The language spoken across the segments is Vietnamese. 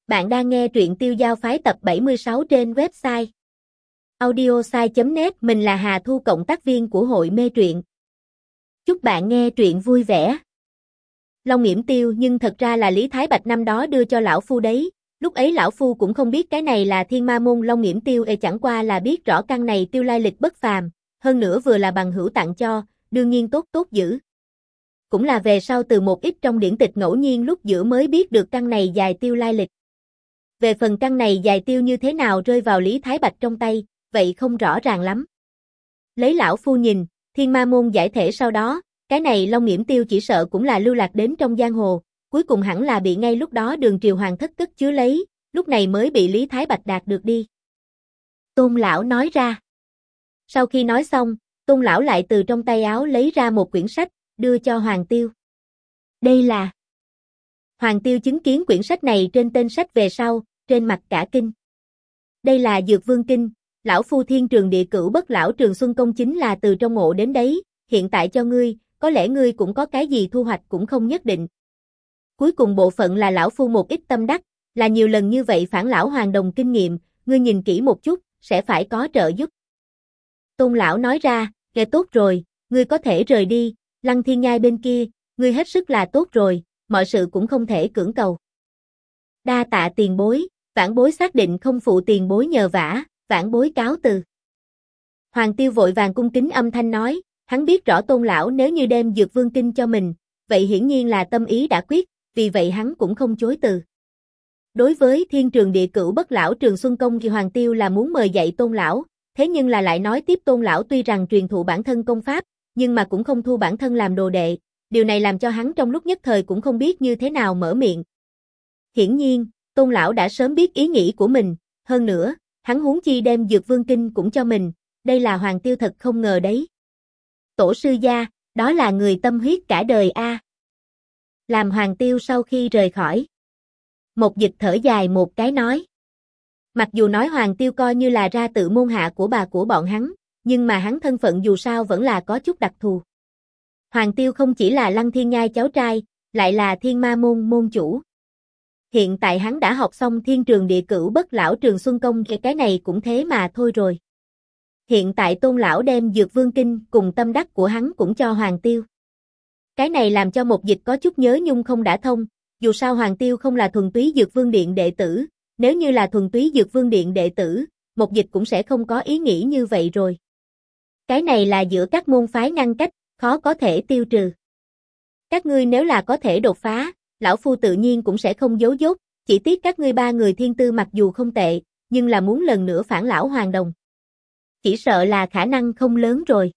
Bạn đang nghe truyện Tiêu Giao Phái tập 76 trên website audiosai.net. Mình là Hà Thu, cộng tác viên của hội mê truyện. Chúc bạn nghe truyện vui vẻ. Long Nghiễm Tiêu nhưng thật ra là Lý Thái Bạch năm đó đưa cho lão phu đấy. Lúc ấy lão phu cũng không biết cái này là Thiên Ma môn Long Nghiễm Tiêu, chẳng qua là biết rõ căn này tiêu lai lịch bất phàm, hơn nữa vừa là bằng hữu tặng cho, đương nhiên tốt giữ. Cũng là về sau từ một ít trong điển tịch ngẫu nhiên lúc giữa mới biết được căn này dài tiêu lai lịch. Về phần căn này dài tiêu như thế nào rơi vào Lý Thái Bạch trong tay, vậy không rõ ràng lắm. Lấy lão phu nhìn, Thiên Ma môn giải thể sau đó, cái này Long Nghiễm Tiêu chỉ sợ cũng là lưu lạc đến trong giang hồ, cuối cùng hẳn là bị ngay lúc đó Đường Triều Hoàng thất cất chứa lấy, lúc này mới bị Lý Thái Bạch đạt được đi. Tôn lão nói ra. Sau khi nói xong, Tôn lão lại từ trong tay áo lấy ra một quyển sách, đưa cho Hoàng Tiêu. Đây là... Hoàng Tiêu chứng kiến quyển sách này trên tên sách về sau, trên mặt cả kinh. Đây là Dược Vương Kinh, lão phu thiên trường địa cửu bất lão Trường Xuân Công chính là từ trong ngộ đến đấy, hiện tại cho ngươi, có lẽ ngươi cũng có cái gì thu hoạch cũng không nhất định. Cuối cùng bộ phận là lão phu một ít tâm đắc, là nhiều lần như vậy phản lão hoàng đồng kinh nghiệm, ngươi nhìn kỹ một chút, sẽ phải có trợ giúp. Tôn lão nói ra, nghe tốt rồi, ngươi có thể rời đi, Lăng Thiên Nhai bên kia, ngươi hết sức là tốt rồi, mọi sự cũng không thể cưỡng cầu. Đa tạ tiền bối, vãn bối xác định không phụ tiền bối nhờ vả, vãn bối cáo từ. Hoàng Tiêu vội vàng cung kính âm thanh nói, hắn biết rõ Tôn lão nếu như đem Dược Vương Kinh cho mình, vậy hiển nhiên là tâm ý đã quyết, vì vậy hắn cũng không chối từ. Đối với thiên trường địa cửu bất lão Trường Xuân Công thì Hoàng Tiêu là muốn mời dạy Tôn lão, thế nhưng là lại nói tiếp Tôn lão tuy rằng truyền thụ bản thân công pháp, nhưng mà cũng không thu bản thân làm đồ đệ, điều này làm cho hắn trong lúc nhất thời cũng không biết như thế nào mở miệng. Hiển nhiên, Tôn lão đã sớm biết ý nghĩ của mình, hơn nữa, hắn huống chi đem Dược Vương Kinh cũng cho mình, đây là Hoàng Tiêu thật không ngờ đấy. Tổ sư gia, đó là người tâm huyết cả đời a. Làm Hoàng Tiêu sau khi rời khỏi. Một Dịch thở dài một cái nói. Mặc dù nói Hoàng Tiêu coi như là ra tự môn hạ của bà của bọn hắn, nhưng mà hắn thân phận dù sao vẫn là có chút đặc thù. Hoàng Tiêu không chỉ là Lăng Thiên Nhai cháu trai, lại là Thiên Ma môn môn chủ. Hiện tại hắn đã học xong thiên trường địa cửu bất lão Trường Xuân Công, cái này cũng thế mà thôi rồi. Hiện tại Tôn lão đem Dược Vương Kinh cùng tâm đắc của hắn cũng cho Hoàng Tiêu. Cái này làm cho Một Dịch có chút nhớ nhung không đã thông, dù sao Hoàng Tiêu không là thuần túy Dược Vương Điện đệ tử, nếu như là thuần túy Dược Vương Điện đệ tử, Một Dịch cũng sẽ không có ý nghĩ như vậy rồi. Cái này là giữa các môn phái ngăn cách, khó có thể tiêu trừ. Các ngươi nếu là có thể đột phá, lão phu tự nhiên cũng sẽ không giấu dốt, chỉ tiếc các ngươi ba người thiên tư mặc dù không tệ, nhưng là muốn lần nữa phản lão hoàng đồng. Chỉ sợ là khả năng không lớn rồi.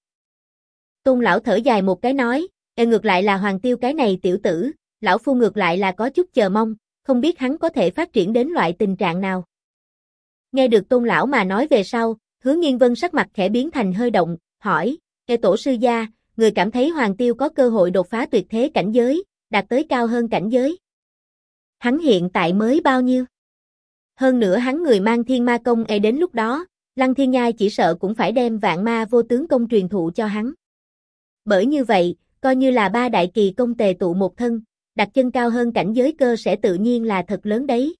Tôn lão thở dài một cái nói, ngược lại là Hoàng Tiêu cái này tiểu tử, lão phu ngược lại là có chút chờ mong, không biết hắn có thể phát triển đến loại tình trạng nào. Nghe được Tôn lão mà nói về sau, Hứa Nghiên Vân sắc mặt khẽ biến thành hơi động, hỏi, tổ sư gia, người cảm thấy Hoàng Tiêu có cơ hội đột phá tuyệt thế cảnh giới, đạt tới cao hơn cảnh giới. Hắn hiện tại mới bao nhiêu? Hơn nữa hắn người mang Thiên Ma công, đến lúc đó, Lăng Thiên Nhai chỉ sợ cũng phải đem Vạn Ma Vô Tướng công truyền thụ cho hắn. Bởi như vậy, coi như là ba đại kỳ công tề tụ một thân, đặt chân cao hơn cảnh giới cơ sẽ tự nhiên là thật lớn đấy.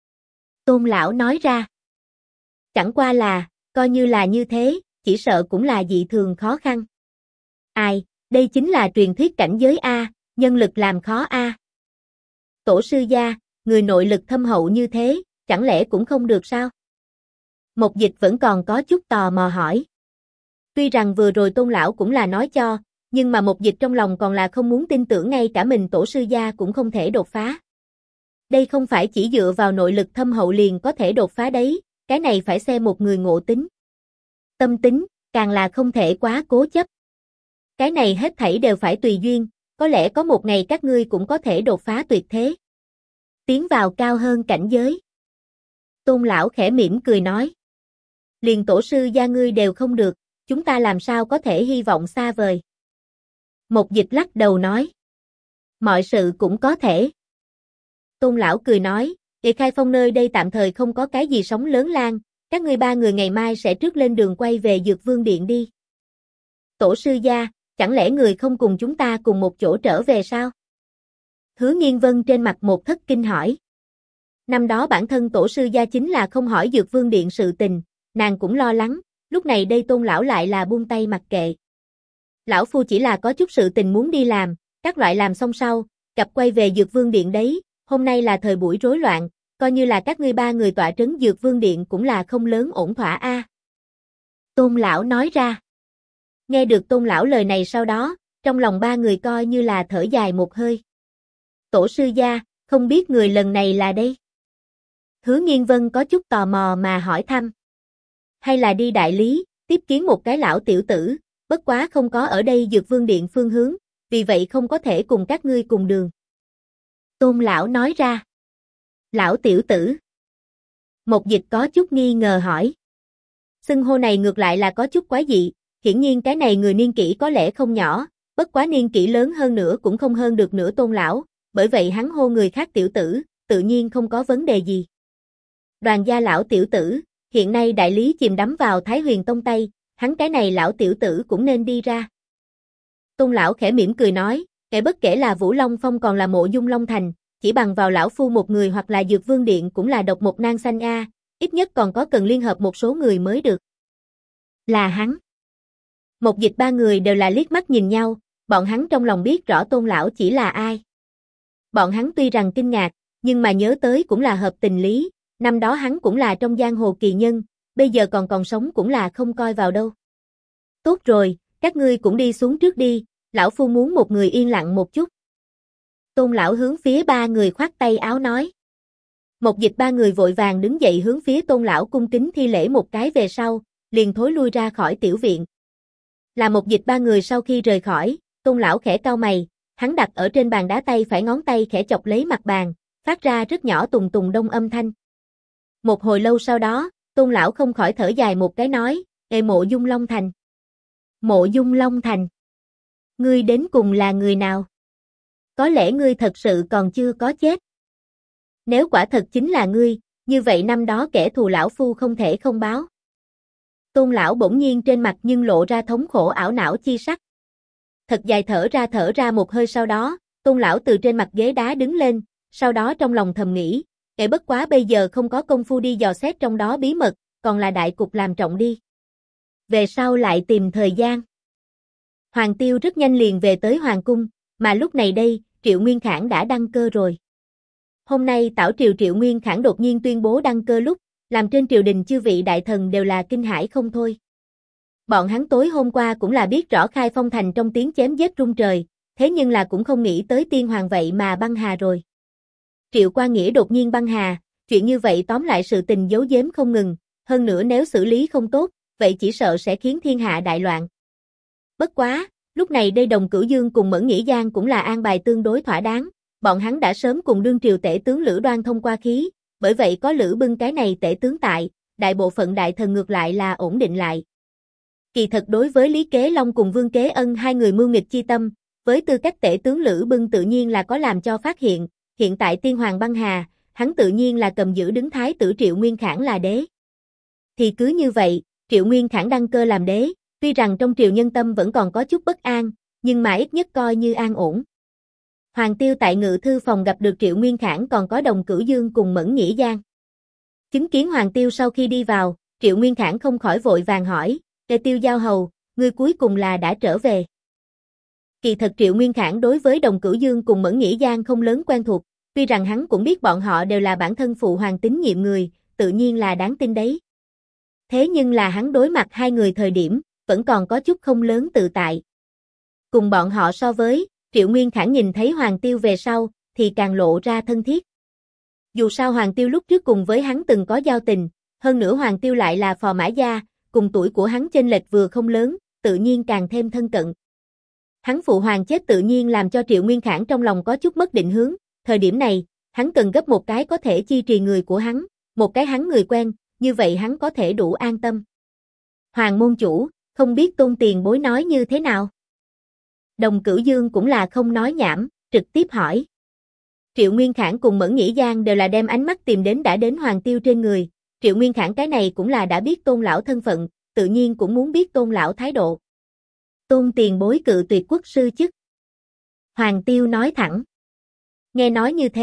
Tôn lão nói ra. Chẳng qua là, coi như là như thế, chỉ sợ cũng là dị thường khó khăn. Ai, đây chính là truyền thuyết cảnh giới A, nhân lực làm khó A. Tổ sư gia, người nội lực thâm hậu như thế, chẳng lẽ cũng không được sao? Một Dịch vẫn còn có chút tò mò hỏi. Tuy rằng vừa rồi Tôn lão cũng là nói cho, nhưng mà Một Dịch trong lòng còn là không muốn tin tưởng ngay cả mình tổ sư gia cũng không thể đột phá. Đây không phải chỉ dựa vào nội lực thâm hậu liền có thể đột phá đấy, cái này phải xem một người ngộ tính. Tâm tính, càng là không thể quá cố chấp. Cái này hết thảy đều phải tùy duyên, có lẽ có một ngày các ngươi cũng có thể đột phá tuyệt thế. Tiến vào cao hơn cảnh giới. Tôn lão khẽ mỉm cười nói. Liền tổ sư gia ngươi đều không được, chúng ta làm sao có thể hy vọng xa vời. Một Dịch lắc đầu nói. Mọi sự cũng có thể. Tôn lão cười nói, Khai Phong nơi đây tạm thời không có cái gì sóng lớn lan, các ngươi ba người ngày mai sẽ trước lên đường quay về Dược Vương Điện đi. Tổ sư gia, chẳng lẽ người không cùng chúng ta cùng một chỗ trở về sao? Hứa Nghiên Vân trên mặt một thất kinh hỏi. Năm đó bản thân tổ sư gia chính là không hỏi Dược Vương Điện sự tình, nàng cũng lo lắng, lúc này đây Tôn lão lại là buông tay mặc kệ. Lão phu chỉ là có chút sự tình muốn đi làm, các loại làm xong sau, cặp quay về Dược Vương Điện đấy, hôm nay là thời buổi rối loạn, coi như là các ngươi ba người tọa trấn Dược Vương Điện cũng là không lớn ổn thỏa a. Tôn lão nói ra. Nghe được Tôn lão lời này sau đó, trong lòng ba người coi như là thở dài một hơi. Tổ sư gia, không biết người lần này là đây? Hứa Nghiên Vân có chút tò mò mà hỏi thăm. Hay là đi đại lý, tiếp kiến một cái lão tiểu tử, bất quá không có ở đây Dược Vương Điện phương hướng, vì vậy không có thể cùng các ngươi cùng đường. Tôn lão nói ra. Lão tiểu tử. Một Dịch có chút nghi ngờ hỏi. Xưng hô này ngược lại là có chút quái dị, hiển nhiên cái này người niên kỷ có lẽ không nhỏ, bất quá niên kỷ lớn hơn nữa cũng không hơn được nửa Tôn lão, bởi vậy hắn hô người khác tiểu tử, tự nhiên không có vấn đề gì. Đoàn gia lão tiểu tử, hiện nay đại lý chìm đắm vào Thái Huyền Tông tay, hắn cái này lão tiểu tử cũng nên đi ra. Tôn lão khẽ mỉm cười nói, kể bất kể là Vũ Long Phong còn là Mộ Dung Long Thành, chỉ bằng vào lão phu một người hoặc là Dược Vương Điện cũng là độc một nang xanh a, ít nhất còn có cần liên hợp một số người mới được. Là hắn. Một Dịch ba người đều là liếc mắt nhìn nhau, bọn hắn trong lòng biết rõ Tôn lão chỉ là ai. Bọn hắn tuy rằng kinh ngạc, nhưng mà nhớ tới cũng là hợp tình lý, năm đó hắn cũng là trong giang hồ kỳ nhân, bây giờ còn sống cũng là không coi vào đâu. Tốt rồi, các ngươi cũng đi xuống trước đi, lão phu muốn một người yên lặng một chút. Tôn lão hướng phía ba người khoát tay áo nói. Một Dịch ba người vội vàng đứng dậy hướng phía Tôn lão cung kính thi lễ một cái về sau, liền thối lui ra khỏi tiểu viện. Là Một Dịch ba người sau khi rời khỏi, Tôn lão khẽ cau mày, hắn đặt ở trên bàn đá tay phải ngón tay khẽ chọc lấy mặt bàn, phát ra rất nhỏ tùng tùng đông âm thanh. Một hồi lâu sau đó, Tôn lão không khỏi thở dài một cái nói, Ê Mộ Dung Long Thành. Mộ Dung Long Thành. Ngươi đến cùng là người nào? Có lẽ ngươi thật sự còn chưa có chết. Nếu quả thật chính là ngươi, như vậy năm đó kẻ thù lão phu không thể không báo. Tôn lão bỗng nhiên trên mặt nhưng lộ ra thống khổ ảo não chi sắc. Thật dài thở ra một hơi sau đó, Tôn lão từ trên mặt ghế đá đứng lên, sau đó trong lòng thầm nghĩ, kể bất quá bây giờ không có công phu đi dò xét trong đó bí mật, còn là đại cục làm trọng đi. Về sau lại tìm thời gian. Hoàng Tiêu rất nhanh liền về tới Hoàng Cung, mà lúc này đây, Triệu Nguyên Khải đã đăng cơ rồi. Hôm nay Tảo Triều Triệu Nguyên Khải đột nhiên tuyên bố đăng cơ lúc, làm trên triều đình chư vị đại thần đều là kinh hãi không thôi. Bọn hắn tối hôm qua cũng là biết rõ Khai Phong Thành trong tiếng chém giết rung trời, thế nhưng là cũng không nghĩ tới tiên hoàng vậy mà băng hà rồi. Triệu Qua Nghĩa đột nhiên băng hà, chuyện như vậy tóm lại sự tình giấu giếm không ngừng, hơn nữa nếu xử lý không tốt, vậy chỉ sợ sẽ khiến thiên hạ đại loạn. Bất quá, lúc này đây Đồng Cửu Dương cùng Mẫn Nghĩ Giang cũng là an bài tương đối thỏa đáng, bọn hắn đã sớm cùng đương triều tể tướng Lữ Đoan thông qua khí, bởi vậy có Lữ Bưng cái này tể tướng tại, đại bộ phận đại thần ngược lại là ổn định lại. Kỳ thật đối với Lý Kế Long cùng Vương Kế Ân hai người mưu nghịch chi tâm, với tư cách tể tướng Lữ Bưng tự nhiên là có làm cho phát hiện, hiện tại tiên hoàng băng hà, hắn tự nhiên là cầm giữ đứng thái tử Triệu Nguyên Khải là đế. Thì cứ như vậy, Triệu Nguyên Khải đăng cơ làm đế, tuy rằng trong triều nhân tâm vẫn còn có chút bất an, nhưng mà ít nhất coi như an ổn. Hoàng Tiêu tại ngự thư phòng gặp được Triệu Nguyên Khải còn có Đồng Cửu Dương cùng Mẫn Nghĩ Giang. Chứng kiến Hoàng Tiêu sau khi đi vào, Triệu Nguyên Khải không khỏi vội vàng hỏi, Tề Tiêu Giao Hầu, ngươi cuối cùng là đã trở về. Kỳ thật Triệu Nguyên Khải đối với Đồng Cửu Dương cùng Mẫn Nghĩ Giang không lớn quen thuộc, tuy rằng hắn cũng biết bọn họ đều là bản thân phụ hoàng tín nhiệm người, tự nhiên là đáng tin đấy. Thế nhưng là hắn đối mặt hai người thời điểm, vẫn còn có chút không lớn tự tại. Cùng bọn họ so với, Triệu Nguyên Khải nhìn thấy Hoàng Tiêu về sau, thì càng lộ ra thân thiết. Dù sao Hoàng Tiêu lúc trước cùng với hắn từng có giao tình, hơn nữa Hoàng Tiêu lại là phò mã gia, cùng tuổi của hắn chênh lệch vừa không lớn, tự nhiên càng thêm thân cận. Hắn phụ hoàng chết tự nhiên làm cho Triệu Nguyên Khải trong lòng có chút mất định hướng, thời điểm này, hắn cần gấp một cái có thể chi trì người của hắn, một cái hắn người quen, như vậy hắn có thể đủ an tâm. Hoàng môn chủ, không biết Tôn tiền bối nói như thế nào? Đồng Cửu Dương cũng là không nói nhảm, trực tiếp hỏi. Triệu Nguyên Khải cùng Mẫn Nghĩ Giang đều là đem ánh mắt tìm đến đã đến Hoàng Tiêu trên người, Triệu Nguyên Khải cái này cũng là đã biết Tôn lão thân phận, tự nhiên cũng muốn biết Tôn lão thái độ. Tôn tiền bối cự tuyệt quốc sư chức. Hoàng Tiêu nói thẳng. Nghe nói như thế,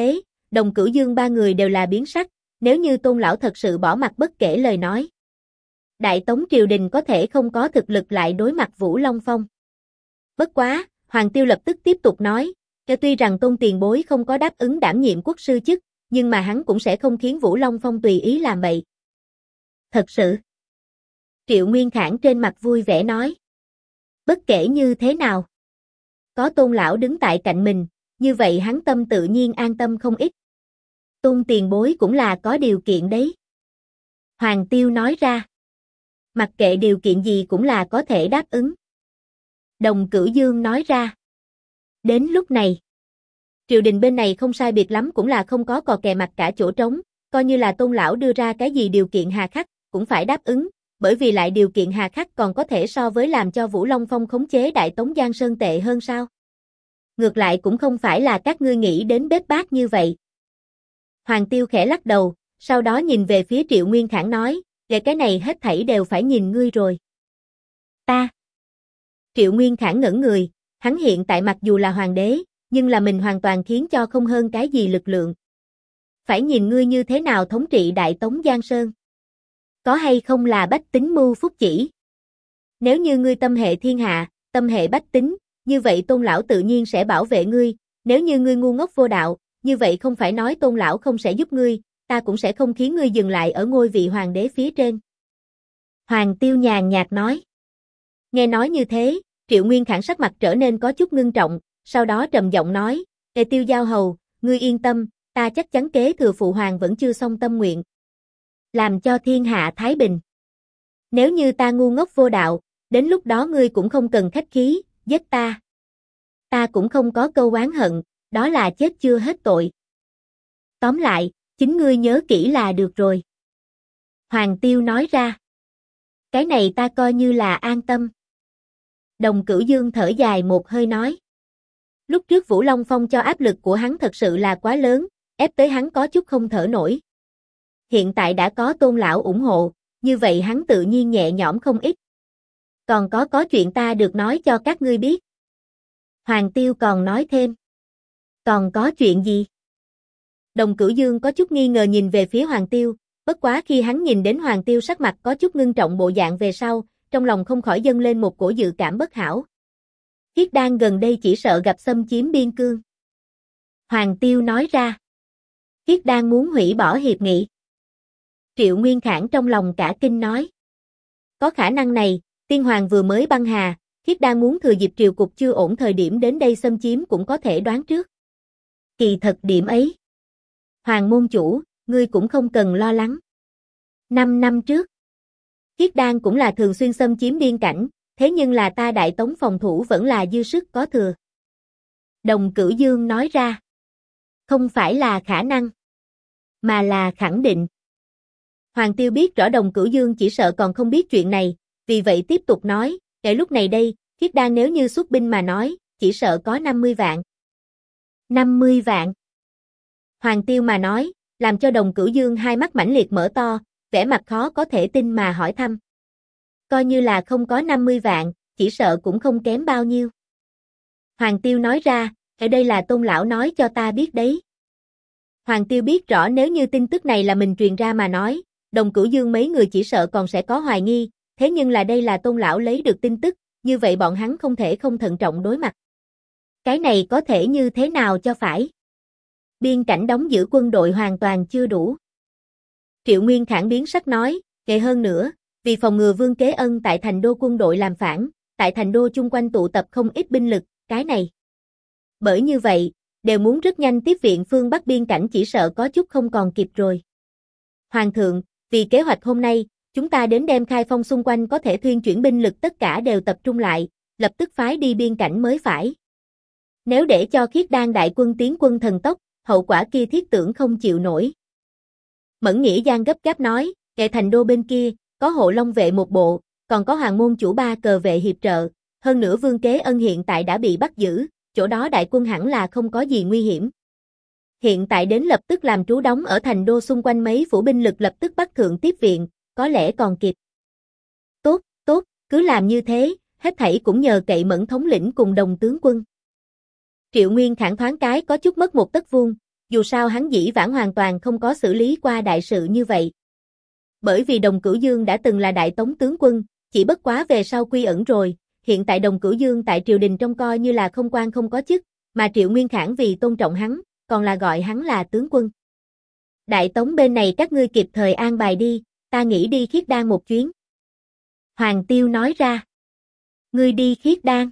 Đồng Cửu Dương ba người đều là biến sắc, nếu như Tôn lão thật sự bỏ mặc bất kể lời nói. Đại Tống triều đình có thể không có thực lực lại đối mặt Vũ Long Phong. Bất quá, Hoàng Tiêu lập tức tiếp tục nói, tuy rằng Tôn tiền bối không có đáp ứng đảm nhiệm quốc sư chức, nhưng mà hắn cũng sẽ không khiến Vũ Long Phong tùy ý làm bậy. Thật sự. Triệu Nguyên Khảng trên mặt vui vẻ nói. Bất kể như thế nào. Có Tôn lão đứng tại cạnh mình, như vậy hắn tâm tự nhiên an tâm không ít. Tôn tiền bối cũng là có điều kiện đấy. Hoàng Tiêu nói ra. Mặc kệ điều kiện gì cũng là có thể đáp ứng. Đồng Cửu Dương nói ra. Đến lúc này, triều đình bên này không sai biệt lắm cũng là không có cò kè mặt cả chỗ trống, coi như là Tôn lão đưa ra cái gì điều kiện hà khắc, cũng phải đáp ứng, bởi vì lại điều kiện hà khắc còn có thể so với làm cho Vũ Long Phong khống chế Đại Tống Giang Sơn tệ hơn sao? Ngược lại cũng không phải là các ngươi nghĩ đến bết bát như vậy. Hoàng Tiêu khẽ lắc đầu, sau đó nhìn về phía Triệu Nguyên Khảng nói, về cái này hết thảy đều phải nhìn ngươi rồi. Ta. Triệu Nguyên Khảng ngẩn người, hắn hiện tại mặc dù là hoàng đế, nhưng là mình hoàn toàn khiến cho không hơn cái gì lực lượng. Phải nhìn ngươi như thế nào thống trị Đại Tống Giang Sơn. Có hay không là bách tính mưu phúc chỉ. Nếu như ngươi tâm hệ thiên hạ, tâm hệ bách tính, như vậy Tôn lão tự nhiên sẽ bảo vệ ngươi, nếu như ngươi ngu ngốc vô đạo, như vậy không phải nói Tôn lão không sẽ giúp ngươi, ta cũng sẽ không khiến ngươi dừng lại ở ngôi vị hoàng đế phía trên. Hoàng Tiêu nhàn nhạt nói. Nghe nói như thế, Triệu Nguyên Khảng sắc mặt trở nên có chút ngưng trọng, sau đó trầm giọng nói, Tiêu Giao hầu, ngươi yên tâm, ta chắc chắn kế thừa phụ hoàng vẫn chưa xong tâm nguyện. Làm cho thiên hạ thái bình. Nếu như ta ngu ngốc vô đạo, đến lúc đó ngươi cũng không cần khách khí, giết ta. Ta cũng không có câu oán hận, đó là chết chưa hết tội. Tóm lại, chính ngươi nhớ kỹ là được rồi. Hoàng Tiêu nói ra. Cái này ta coi như là an tâm. Đồng Cửu Dương thở dài một hơi nói. Lúc trước Vũ Long Phong cho áp lực của hắn thật sự là quá lớn, ép tới hắn có chút không thở nổi. Hiện tại đã có Tôn lão ủng hộ, như vậy hắn tự nhiên nhẹ nhõm không ít. Còn có chuyện ta được nói cho các ngươi biết. Hoàng Tiêu còn nói thêm. Còn có chuyện gì? Đồng Cửu Dương có chút nghi ngờ nhìn về phía Hoàng Tiêu, bất quá khi hắn nhìn đến Hoàng Tiêu sắc mặt có chút ngưng trọng bộ dạng về sau, trong lòng không khỏi dâng lên một cổ dự cảm bất hảo. Khiết Đan gần đây chỉ sợ gặp xâm chiếm biên cương. Hoàng Tiêu nói ra. Khiết Đan muốn hủy bỏ hiệp nghị. Triệu Nguyên Khảng trong lòng cả kinh nói. Có khả năng này, tiên hoàng vừa mới băng hà, Khiết Đan muốn thừa dịp triều cục chưa ổn thời điểm đến đây xâm chiếm cũng có thể đoán trước. Kỳ thật điểm ấy. Hoàng môn chủ, ngươi cũng không cần lo lắng. 5 năm trước, Khiết Đan cũng là thường xuyên xâm chiếm biên cảnh, thế nhưng là ta Đại Tống phòng thủ vẫn là dư sức có thừa. Đồng Cửu Dương nói ra. Không phải là khả năng, mà là khẳng định. Hoàng Tiêu biết rõ Đồng Cửu Dương chỉ sợ còn không biết chuyện này, vì vậy tiếp tục nói, kể lúc này đây, Khiết Đan nếu như xuất binh mà nói, chỉ sợ có 50 vạn. 50 vạn. Hoàng Tiêu mà nói, làm cho Đồng Cửu Dương hai mắt mãnh liệt mở to, vẻ mặt khó có thể tin mà hỏi thăm. Coi như là không có 50 vạn, chỉ sợ cũng không kém bao nhiêu. Hoàng Tiêu nói ra, ở đây là Tôn lão nói cho ta biết đấy. Hoàng Tiêu biết rõ nếu như tin tức này là mình truyền ra mà nói, Đồng Cửu Dương mấy người chỉ sợ còn sẽ có hoài nghi, thế nhưng là đây là Tôn lão lấy được tin tức, như vậy bọn hắn không thể không thận trọng đối mặt. Cái này có thể như thế nào cho phải? Biên cảnh đóng giữ quân đội hoàn toàn chưa đủ. Triệu Nguyên Khảng biến sắc nói, kể hơn nữa, vì phòng ngừa Vương Kế Ân tại thành đô quân đội làm phản, tại thành đô chung quanh tụ tập không ít binh lực, cái này. Bởi như vậy, đều muốn rất nhanh tiếp viện phương Bắc biên cảnh chỉ sợ có chút không còn kịp rồi. Hoàng thượng, vì kế hoạch hôm nay, chúng ta đến đem Khai Phong xung quanh có thể thuyên chuyển binh lực tất cả đều tập trung lại, lập tức phái đi biên cảnh mới phải. Nếu để cho Khiết Đan đại quân tiến quân thần tốc, hậu quả kia thiết tưởng không chịu nổi. Mẫn Nghĩa Giang gấp gáp nói, kệ thành đô bên kia, có hộ long vệ một bộ, còn có hoàng môn chủ 3 cờ vệ hiệp trợ, hơn nữa Vương Kế Ân hiện tại đã bị bắt giữ, chỗ đó đại quân hẳn là không có gì nguy hiểm. Hiện tại đến lập tức làm trú đóng ở thành đô xung quanh mấy phủ binh lực lập tức bắt thượng tiếp viện, có lẽ còn kịp. Tốt, tốt, cứ làm như thế, hết thảy cũng nhờ cậy Mẫn thống lĩnh cùng Đồng tướng quân. Triệu Nguyên Khảng thoáng cái có chút mất một tấc vuông, Dù sao hắn dĩ vãng hoàn toàn không có xử lý qua đại sự như vậy. Bởi vì Đồng Cửu Dương đã từng là Đại Tống tướng quân, chỉ bất quá về sau quy ẩn rồi, hiện tại Đồng Cửu Dương tại triều đình trông coi như là không quan không có chức, mà Triệu Nguyên Khảng vì tôn trọng hắn, còn là gọi hắn là tướng quân. Đại Tống bên này các ngươi kịp thời an bài đi, ta nghĩ đi Khiết Đan một chuyến. Hoàng Tiêu nói ra. Ngươi đi Khiết Đan.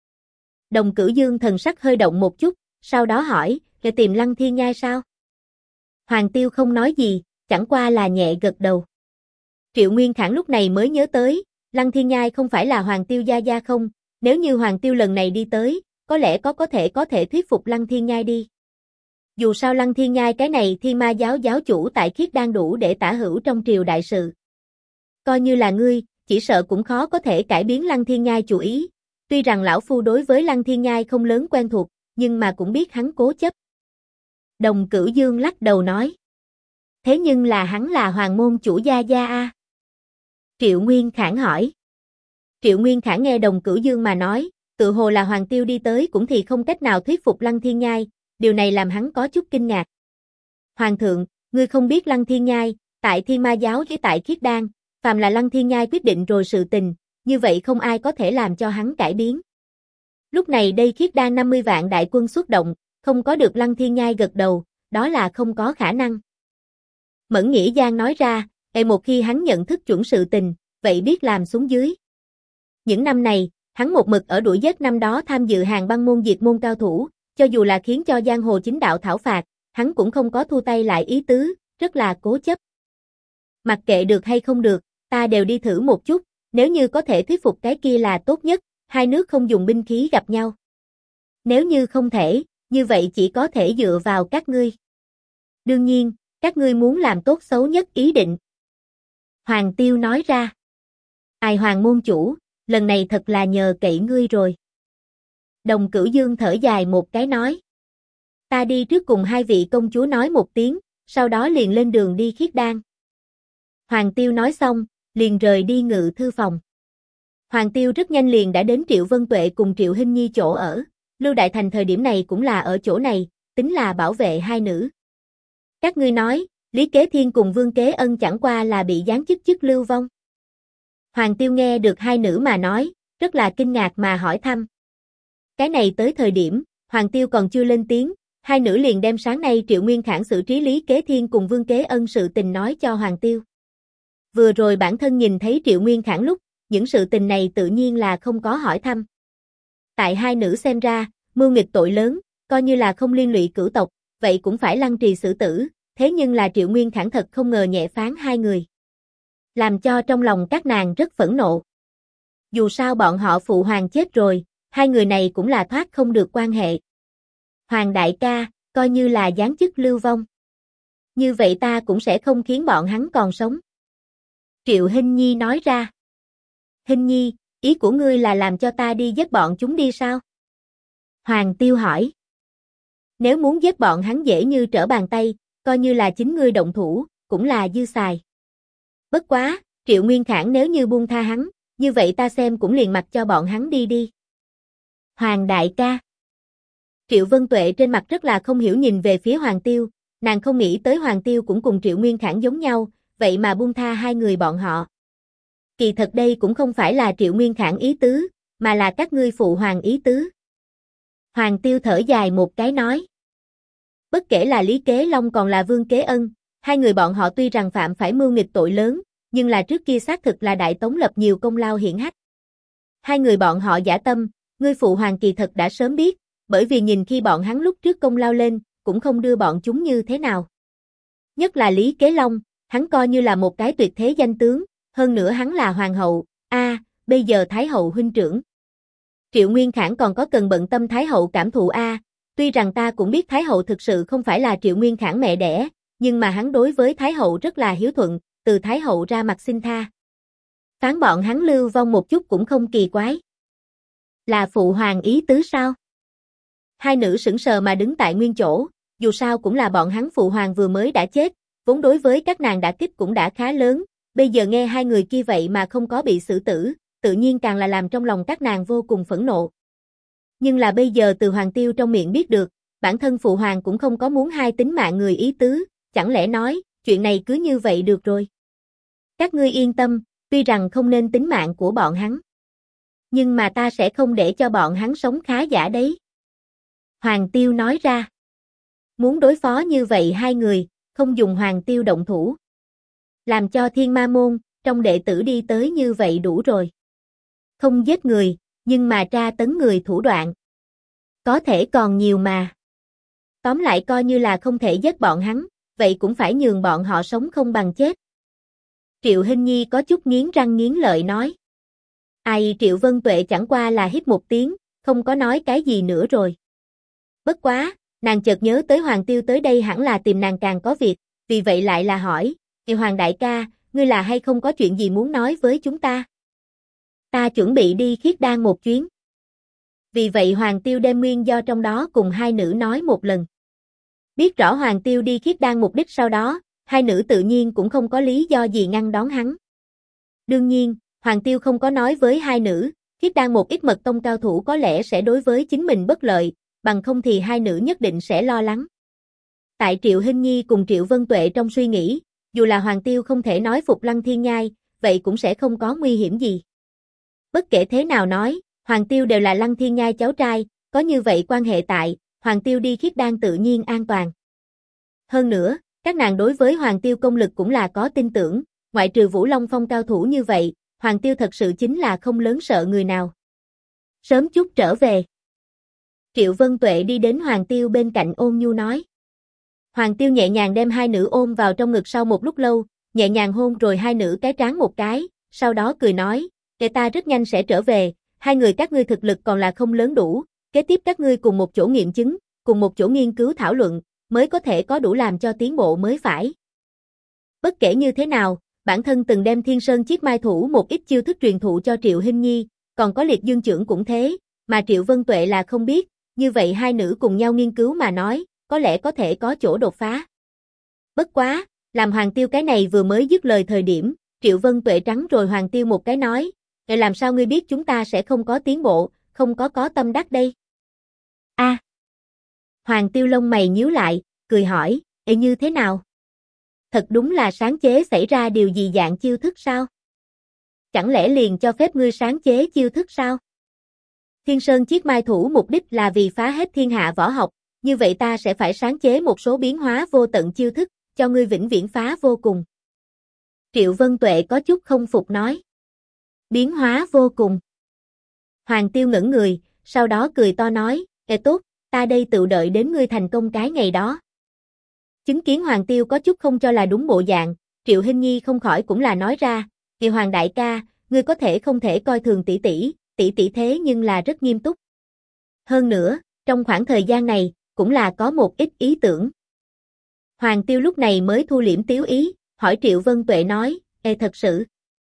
Đồng Cửu Dương thần sắc hơi động một chút, sau đó hỏi, để tìm Lăng Thiên Nhai sao? Hoàng Tiêu không nói gì, chẳng qua là nhẹ gật đầu. Triệu Nguyên Khảng lúc này mới nhớ tới, Lăng Thiên Nhai không phải là Hoàng Tiêu gia gia không, nếu như Hoàng Tiêu lần này đi tới, có lẽ có thể thuyết phục Lăng Thiên Nhai đi. Dù sao Lăng Thiên Nhai cái này Thiên Ma giáo giáo chủ tại Khiết Đan đủ để tả hữu trong triều đại sự. Coi như là ngươi, chỉ sợ cũng khó có thể cải biến Lăng Thiên Nhai chủ ý, tuy rằng lão phu đối với Lăng Thiên Nhai không lớn quen thuộc, nhưng mà cũng biết hắn cố chấp. Đồng Cửu Dương lắc đầu nói. Thế nhưng là hắn là Hoàng môn chủ gia gia a. Triệu Nguyên Khảng hỏi. Triệu Nguyên Khảng nghe Đồng Cửu Dương mà nói, tự hồ là Hoàng Tiêu đi tới cũng thì không cách nào thuyết phục Lăng Thiên Nhai, điều này làm hắn có chút kinh ngạc. Hoàng thượng, ngươi không biết Lăng Thiên Nhai, tại Thiên Ma giáo với tại Khiết Đan, phàm là Lăng Thiên Nhai quyết định rồi sự tình, như vậy không ai có thể làm cho hắn cải biến. Lúc này đây Khiết Đan 50 vạn đại quân xuất động, không có được Lăng Thiên Nhai gật đầu, đó là không có khả năng. Mẫn Nghĩa Giang nói ra, một khi hắn nhận thức chuẩn sự tình, vậy biết làm xuống dưới. Những năm này, hắn một mực ở đuổi giết năm đó tham dự hàng băng môn diệt môn cao thủ, cho dù là khiến cho giang hồ chính đạo thảo phạt, hắn cũng không có thu tay lại ý tứ, rất là cố chấp. Mặc kệ được hay không được, ta đều đi thử một chút, nếu như có thể thuyết phục cái kia là tốt nhất, hai nước không dùng binh khí gặp nhau. Nếu như không thể, như vậy chỉ có thể dựa vào các ngươi. Đương nhiên, các ngươi muốn làm tốt xấu nhất ý định. Hoàng Tiêu nói ra. Ai Hoàng môn chủ, lần này thật là nhờ cậy ngươi rồi. Đồng Cửu Dương thở dài một cái nói. Ta đi trước cùng hai vị công chúa nói một tiếng, sau đó liền lên đường đi Khiết Đan. Hoàng Tiêu nói xong, liền rời đi ngự thư phòng. Hoàng Tiêu rất nhanh liền đã đến Triệu Vân Tuệ cùng Triệu Hinh Nhi chỗ ở, Lưu Đại Thành thời điểm này cũng là ở chỗ này, tính là bảo vệ hai nữ. Các ngươi nói, Lý Kế Thiên cùng Vương Kế Ân chẳng qua là bị giáng chức lưu vong. Hoàng Tiêu nghe được hai nữ mà nói, rất là kinh ngạc mà hỏi thăm. Cái này tới thời điểm, Hoàng Tiêu còn chưa lên tiếng, hai nữ liền đem sáng nay Triệu Nguyên Khảng xử trí Lý Kế Thiên cùng Vương Kế Ân sự tình nói cho Hoàng Tiêu. Vừa rồi bản thân nhìn thấy Triệu Nguyên Khảng lúc, những sự tình này tự nhiên là không có hỏi thăm. Tại hai nữ xem ra, mưu nghịch tội lớn, coi như là không liên lụy cửu tộc, vậy cũng phải lăng trì xử tử, thế nhưng là Triệu Nguyên Khảng thật không ngờ nhẹ phán hai người. Làm cho trong lòng các nàng rất phẫn nộ. Dù sao bọn họ phụ hoàng chết rồi, hai người này cũng là thoát không được quan hệ. Hoàng đại ca, coi như là giáng chức lưu vong. Như vậy ta cũng sẽ không khiến bọn hắn còn sống. Triệu Hinh Nhi nói ra. Hinh Nhi, ý của ngươi là làm cho ta đi giết bọn chúng đi sao? Hoàng Tiêu hỏi. Nếu muốn giết bọn hắn dễ như trở bàn tay, coi như là chính ngươi động thủ, cũng là dư xài. Bất quá, Triệu Nguyên Khảng nếu như buông tha hắn, như vậy ta xem cũng liền mặc cho bọn hắn đi đi. Hoàng đại ca. Triệu Vân Tuệ trên mặt rất là không hiểu nhìn về phía Hoàng Tiêu, nàng không nghĩ tới Hoàng Tiêu cũng cùng Triệu Nguyên Khảng giống nhau, vậy mà buông tha hai người bọn họ. Kỳ thật đây cũng không phải là Triệu Nguyên Khảng ý tứ, mà là các ngươi phụ hoàng ý tứ. Hoàng Tiêu thở dài một cái nói. Bất kể là Lý Kế Long còn là Vương Kế Ân, hai người bọn họ tuy rằng phạm phải mưu nghịch tội lớn, nhưng là trước kia xác thực là Đại Tống lập nhiều công lao hiển hách. Hai người bọn họ dã tâm, ngươi phụ hoàng kỳ thật đã sớm biết, bởi vì nhìn khi bọn hắn lúc trước công lao lên, cũng không đưa bọn chúng như thế nào. Nhất là Lý Kế Long, hắn coi như là một cái tuyệt thế danh tướng, hơn nữa hắn là hoàng hậu, bây giờ Thái hậu huynh trưởng. Triệu Nguyên Khảng còn có cần bận tâm Thái hậu cảm thụ tuy rằng ta cũng biết Thái hậu thực sự không phải là Triệu Nguyên Khảng mẹ đẻ, nhưng mà hắn đối với Thái hậu rất là hiếu thuận, từ Thái hậu ra mặt xin tha. Phán bọn hắn lưu vong một chút cũng không kỳ quái. Là phụ hoàng ý tứ sao? Hai nữ sững sờ mà đứng tại nguyên chỗ, dù sao cũng là bọn hắn phụ hoàng vừa mới đã chết, vốn đối với các nàng đả kích cũng đã khá lớn, bây giờ nghe hai người kia vậy mà không có bị xử tử, tự nhiên càng là làm trong lòng các nàng vô cùng phẫn nộ. Nhưng là bây giờ từ Hoàng Tiêu trong miệng biết được, bản thân phụ hoàng cũng không có muốn hai tính mạng người ý tứ, chẳng lẽ nói, chuyện này cứ như vậy được rồi. Các ngươi yên tâm, tuy rằng không nên tính mạng của bọn hắn. Nhưng mà ta sẽ không để cho bọn hắn sống khá giả đấy. Hoàng Tiêu nói ra. Muốn đối phó như vậy hai người, không dùng Hoàng Tiêu động thủ. Làm cho Thiên Ma Môn, trong đệ tử đi tới như vậy đủ rồi. Không giết người, nhưng mà tra tấn người thủ đoạn. Có thể còn nhiều mà. Tóm lại coi như là không thể giết bọn hắn, vậy cũng phải nhường bọn họ sống không bằng chết. Triệu Hinh Nhi có chút nghiến răng nghiến lợi nói. Ai Triệu Vân Tuệ chẳng qua là hít một tiếng, không có nói cái gì nữa rồi. Bất quá, nàng chợt nhớ tới Hoàng Tiêu tới đây hẳn là tìm nàng càng có việc, vì vậy lại là hỏi, Hoàng đại ca, ngươi là hay không có chuyện gì muốn nói với chúng ta? Ta chuẩn bị đi Khiết Đan một chuyến. Vì vậy Hoàng Tiêu đem nguyên do trong đó cùng hai nữ nói một lần. Biết rõ Hoàng Tiêu đi Khiết Đan mục đích sau đó, hai nữ tự nhiên cũng không có lý do gì ngăn đón hắn. Đương nhiên, Hoàng Tiêu không có nói với hai nữ, Khiết Đan một ít mật tông cao thủ có lẽ sẽ đối với chính mình bất lợi, bằng không thì hai nữ nhất định sẽ lo lắng. Tại Triệu Hinh Nhi cùng Triệu Vân Tuệ trong suy nghĩ, dù là Hoàng Tiêu không thể nói phục Lăng Thiên Nhai, vậy cũng sẽ không có nguy hiểm gì. Bất kể thế nào nói, Hoàng Tiêu đều là Lăng Thiên Nhai cháu trai, có như vậy quan hệ tại, Hoàng Tiêu đi Khiết Đan tự nhiên an toàn. Hơn nữa, các nàng đối với Hoàng Tiêu công lực cũng là có tin tưởng, ngoại trừ Vũ Long Phong cao thủ như vậy, Hoàng Tiêu thật sự chính là không lớn sợ người nào. Sớm chút trở về. Triệu Vân Tuệ đi đến Hoàng Tiêu bên cạnh ôn nhu nói. Hoàng Tiêu nhẹ nhàng đem hai nữ ôm vào trong ngực sau một lúc lâu, nhẹ nhàng hôn rồi hai nữ cái trán một cái, sau đó cười nói, để ta rất nhanh sẽ trở về, hai người các ngươi thực lực còn là không lớn đủ, kế tiếp các ngươi cùng một chỗ nghiệm chứng, cùng một chỗ nghiên cứu thảo luận, mới có thể có đủ làm cho tiến bộ mới phải. Bất kể như thế nào, bản thân từng đem Thiên Sơn Chiết Mai Thủ một ít chiêu thức truyền thụ cho Triệu Hinh Nhi, còn có Liệt Dương Chưởng cũng thế, mà Triệu Vân Tuệ là không biết, như vậy hai nữ cùng nhau nghiên cứu mà nói, có lẽ có thể có chỗ đột phá. Bất quá, làm Hoàng Tiêu cái này vừa mới dứt lời thời điểm, Triệu Vân Tuệ trắng rồi Hoàng Tiêu một cái nói, làm sao ngươi biết chúng ta sẽ không có tiến bộ, không có tâm đắc đây? A. Hoàng Tiêu lông mày nhíu lại, cười hỏi, như thế nào? Thật đúng là sáng chế xảy ra điều gì dạng chiêu thức sao? Chẳng lẽ liền cho phép ngươi sáng chế chiêu thức sao? Thiên Sơn Chiết Mai Thủ mục đích là vì phá hết thiên hạ võ học, như vậy ta sẽ phải sáng chế một số biến hóa vô tận chiêu thức, cho ngươi vĩnh viễn phá vô cùng. Triệu Vân Tuệ có chút không phục nói. Biến hóa vô cùng. Hoàng Tiêu ngẩn người, sau đó cười to nói, tốt, ta đây tự đợi đến ngươi thành công cái ngày đó. Chứng kiến Hoàng Tiêu có chút không cho là đúng bộ dạng, Triệu Hinh Nhi không khỏi cũng là nói ra, Hoàng đại ca, ngươi có thể không thể coi thường tỷ tỷ thế nhưng là rất nghiêm túc. Hơn nữa, trong khoảng thời gian này, cũng là có một ít ý tưởng. Hoàng Tiêu lúc này mới thu liễm tiếu ý, hỏi Triệu Vân Tuệ nói, thật sự?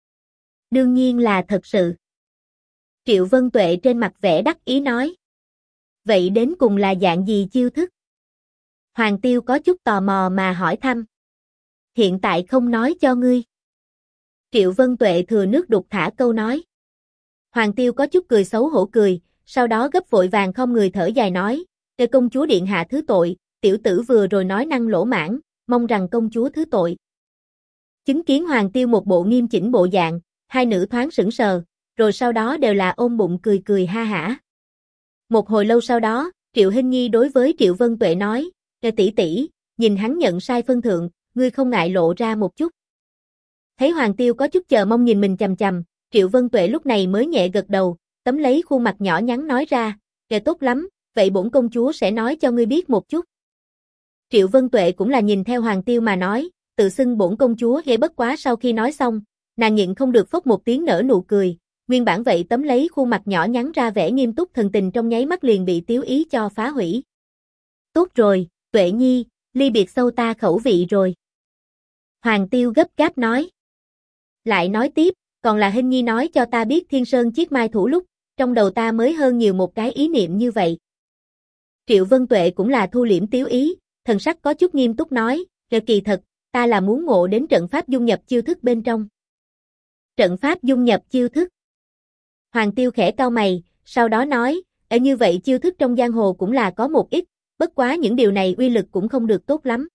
Đương nhiên là thật sự. Triệu Vân Tuệ trên mặt vẻ đắc ý nói. Vậy đến cùng là dạng gì chiêu thức? Hoàng Tiêu có chút tò mò mà hỏi thăm. Hiện tại không nói cho ngươi. Triệu Vân Tuệ thừa nước đục thả câu nói. Hoàng Tiêu có chút cười xấu hổ cười, sau đó gấp vội vàng không người thở dài nói, công chúa điện hạ thứ tội, tiểu tử vừa rồi nói năng lỗ mãng, mong rằng công chúa thứ tội. Chứng kiến Hoàng Tiêu một bộ nghiêm chỉnh bộ dạng, hai nữ thoáng sững sờ, rồi sau đó đều là ôm bụng cười cười ha hả. Một hồi lâu sau đó, Triệu Hinh Nhi đối với Triệu Vân Tuệ nói, tỷ tỷ, nhìn hắn nhận sai phân thượng, ngươi không ngại lộ ra một chút. Thấy Hoàng Tiêu có chút chờ mong nhìn mình chằm chằm, Triệu Vân Tuệ lúc này mới nhẹ gật đầu, tấm lấy khuôn mặt nhỏ nhắn nói ra, tốt lắm, vậy bổn công chúa sẽ nói cho ngươi biết một chút. Triệu Vân Tuệ cũng là nhìn theo Hoàng Tiêu mà nói, tự xưng bổn công chúa bất quá sau khi nói xong, nàng nhịn không được phốc một tiếng nở nụ cười, nguyên bản vậy tấm lấy khuôn mặt nhỏ nhắn ra vẻ nghiêm túc thần tình trong nháy mắt liền bị tiếu ý cho phá hủy. Tốt rồi, Tuệ Nhi, ly biệt sâu ta khẩu vị rồi. Hoàng Tiêu gấp gáp nói. Lại nói tiếp, còn là Hinh Nhi nói cho ta biết Thiên Sơn Chiết Mai Thủ lúc, trong đầu ta mới hơn nhiều một cái ý niệm như vậy. Triệu Vân Tuệ cũng là thu liễm tiếu ý, thần sắc có chút nghiêm túc nói, kỳ thật, ta là muốn ngộ đến trận pháp dung nhập chiêu thức bên trong. Trận pháp dung nhập chiêu thức. Hoàng Tiêu khẽ cau mày, sau đó nói, như vậy chiêu thức trong giang hồ cũng là có một ít, Bất quá những điều này uy lực cũng không được tốt lắm.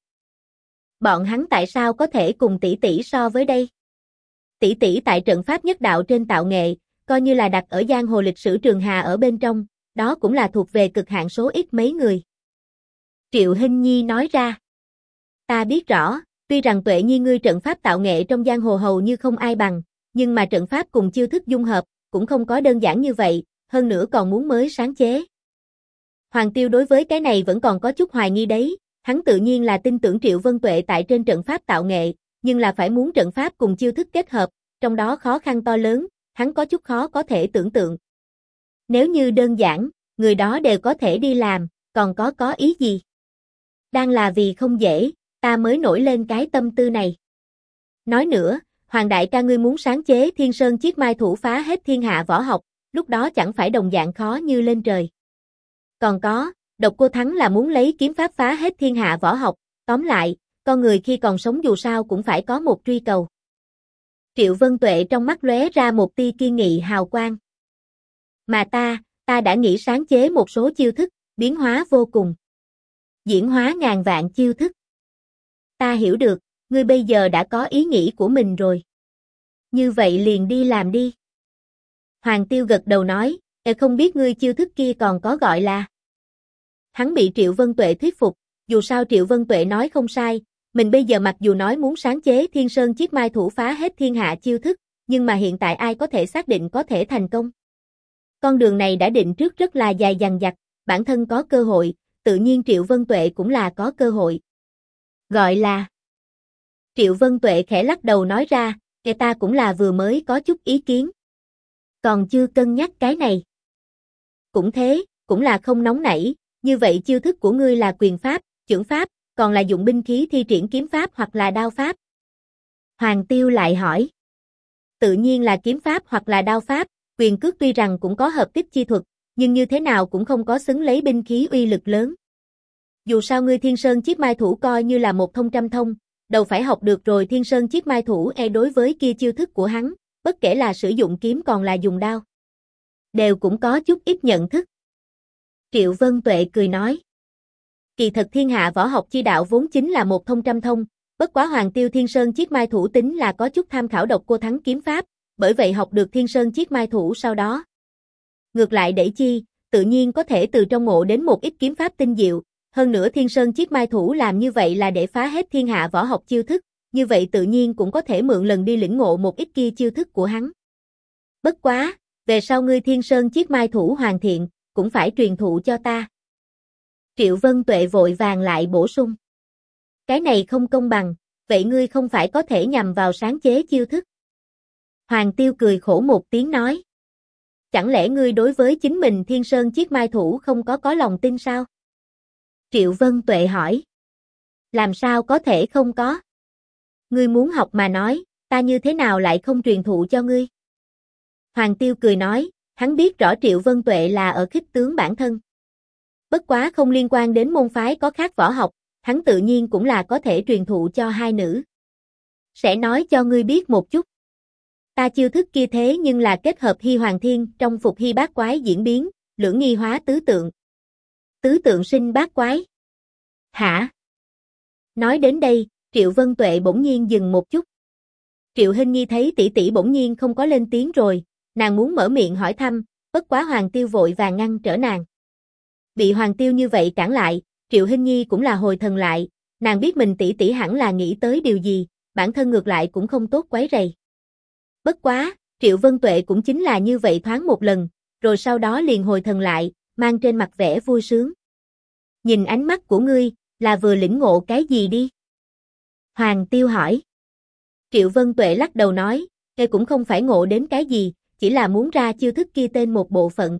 Bọn hắn tại sao có thể cùng tỷ tỷ so với đây? Tỷ tỷ tại trận pháp nhất đạo trên tạo nghệ, coi như là đặt ở giang hồ lịch sử Trường Hà ở bên trong, đó cũng là thuộc về cực hạn số ít mấy người. Triệu Hinh Nhi nói ra. Ta biết rõ, tuy rằng Tuệ Nhi ngươi trận pháp tạo nghệ trong giang hồ hầu như không ai bằng, nhưng mà trận pháp cùng chiêu thức dung hợp, cũng không có đơn giản như vậy, hơn nữa còn muốn mới sáng chế. Hoàng Tiêu đối với cái này vẫn còn có chút hoài nghi đấy, hắn tự nhiên là tin tưởng Triệu Vân Tuệ tại trên trận pháp tạo nghệ, nhưng là phải muốn trận pháp cùng chiêu thức kết hợp, trong đó khó khăn to lớn, hắn có chút khó có thể tưởng tượng. Nếu như đơn giản, người đó đều có thể đi làm, còn có ý gì? Đang là vì không dễ, ta mới nổi lên cái tâm tư này. Nói nữa, Hoàng đại ca ngươi muốn sáng chế Thiên Sơn Chiết Mai Thủ phá hết thiên hạ võ học, lúc đó chẳng phải đồng dạng khó như lên trời. Còn có, Độc Cô Thắng là muốn lấy kiếm pháp phá hết thiên hạ võ học, tóm lại, con người khi còn sống dù sao cũng phải có một truy cầu. Triệu Vân Tuệ trong mắt lóe ra một tia kiên nghị hào quang. Mà ta đã nghĩ sáng chế một số chiêu thức, biến hóa vô cùng. Diễn hóa ngàn vạn chiêu thức. Ta hiểu được, ngươi bây giờ đã có ý nghĩ của mình rồi. Như vậy liền đi làm đi. Hoàng Tiêu gật đầu nói, không biết ngươi chiêu thức kia còn có gọi là. Hắn bị Triệu Vân Tuệ thuyết phục, dù sao Triệu Vân Tuệ nói không sai, mình bây giờ mặc dù nói muốn sáng chế Thiên Sơn Chiết Mai Thủ phá hết thiên hạ chiêu thức, nhưng mà hiện tại ai có thể xác định có thể thành công. Con đường này đã định trước rất là dài dằng dặc, bản thân có cơ hội, tự nhiên Triệu Vân Tuệ cũng là có cơ hội. Gọi là. Triệu Vân Tuệ khẽ lắc đầu nói ra, ta cũng là vừa mới có chút ý kiến. Còn chưa cân nhắc cái này. Cũng thế, cũng là không nóng nảy, như vậy chiêu thức của ngươi là quyền pháp, chưởng pháp, còn là dụng binh khí thi triển kiếm pháp hoặc là đao pháp. Hoàng Tiêu lại hỏi. Tự nhiên là kiếm pháp hoặc là đao pháp, quyền cước tuy rằng cũng có hợp kích chi thuật, nhưng như thế nào cũng không có xứng lấy binh khí uy lực lớn. Dù sao ngươi Thiên Sơn Chiết Mai Thủ coi như là một thông trăm thông, đầu phải học được rồi Thiên Sơn Chiết Mai Thủ đối với kia chiêu thức của hắn, bất kể là sử dụng kiếm còn là dùng đao. Đều cũng có chút ít nhận thức. Triệu Vân Tuệ cười nói. Kỳ thật thiên hạ võ học chi đạo vốn chính là một thông trăm thông, bất quá Hoàng Tiêu Thiên Sơn Chiết Mai Thủ tính là có chút tham khảo Độc Cô Thắng kiếm pháp, bởi vậy học được Thiên Sơn Chiết Mai Thủ sau đó. Ngược lại đẩy chi, tự nhiên có thể từ trong ngộ đến một ít kiếm pháp tinh diệu, hơn nữa Thiên Sơn Chiết Mai Thủ làm như vậy là để phá hết thiên hạ võ học chiêu thức, như vậy tự nhiên cũng có thể mượn lần đi lĩnh ngộ một ít kia chiêu thức của hắn. Bất quá, về sau ngươi Thiên Sơn Chiết Mai Thủ hoàn thiện, cũng phải truyền thụ cho ta. Triệu Vân Tuệ vội vàng lại bổ sung. Cái này không công bằng, vậy ngươi không phải có thể nhằm vào sáng chế chiêu thức. Hoàng Tiêu cười khổ một tiếng nói. Chẳng lẽ ngươi đối với chính mình Thiên Sơn Chiết Mai Thủ không có lòng tin sao? Triệu Vân Tuệ hỏi. Làm sao có thể không có? Ngươi muốn học mà nói, ta như thế nào lại không truyền thụ cho ngươi? Hoàng Tiêu cười nói, hắn biết rõ Triệu Vân Tuệ là ở khích tướng bản thân. Bất quá không liên quan đến môn phái có khác võ học, hắn tự nhiên cũng là có thể truyền thụ cho hai nữ. Sẽ nói cho ngươi biết một chút. Ta chiêu thức kia thế nhưng là kết hợp Hy Hoàng Thiên trong Phục Hy Bát Quái diễn biến, lưỡng nghi hóa tứ tượng. Tứ tượng sinh bát quái. Hả? Nói đến đây, Triệu Vân Tuệ bỗng nhiên dừng một chút. Triệu Hinh Nhi thấy tỷ tỷ bỗng nhiên không có lên tiếng rồi, nàng muốn mở miệng hỏi thăm, bất quá Hoàng Tiêu vội vàng ngăn trở nàng. Bị Hoàng Tiêu như vậy cản lại, Triệu Hinh Nhi cũng là hồi thần lại, nàng biết mình tỷ tỷ hẳn là nghĩ tới điều gì, bản thân ngược lại cũng không tốt quấy rầy. Bất quá, Triệu Vân Tuệ cũng chính là như vậy thoáng một lần, rồi sau đó liền hồi thần lại, mang trên mặt vẻ vui sướng. Nhìn ánh mắt của ngươi, là vừa lĩnh ngộ cái gì đi? Hoàng Tiêu hỏi. Triệu Vân Tuệ lắc đầu nói, cũng không phải ngộ đến cái gì, chỉ là muốn ra chiêu thức kia tên một bộ phận.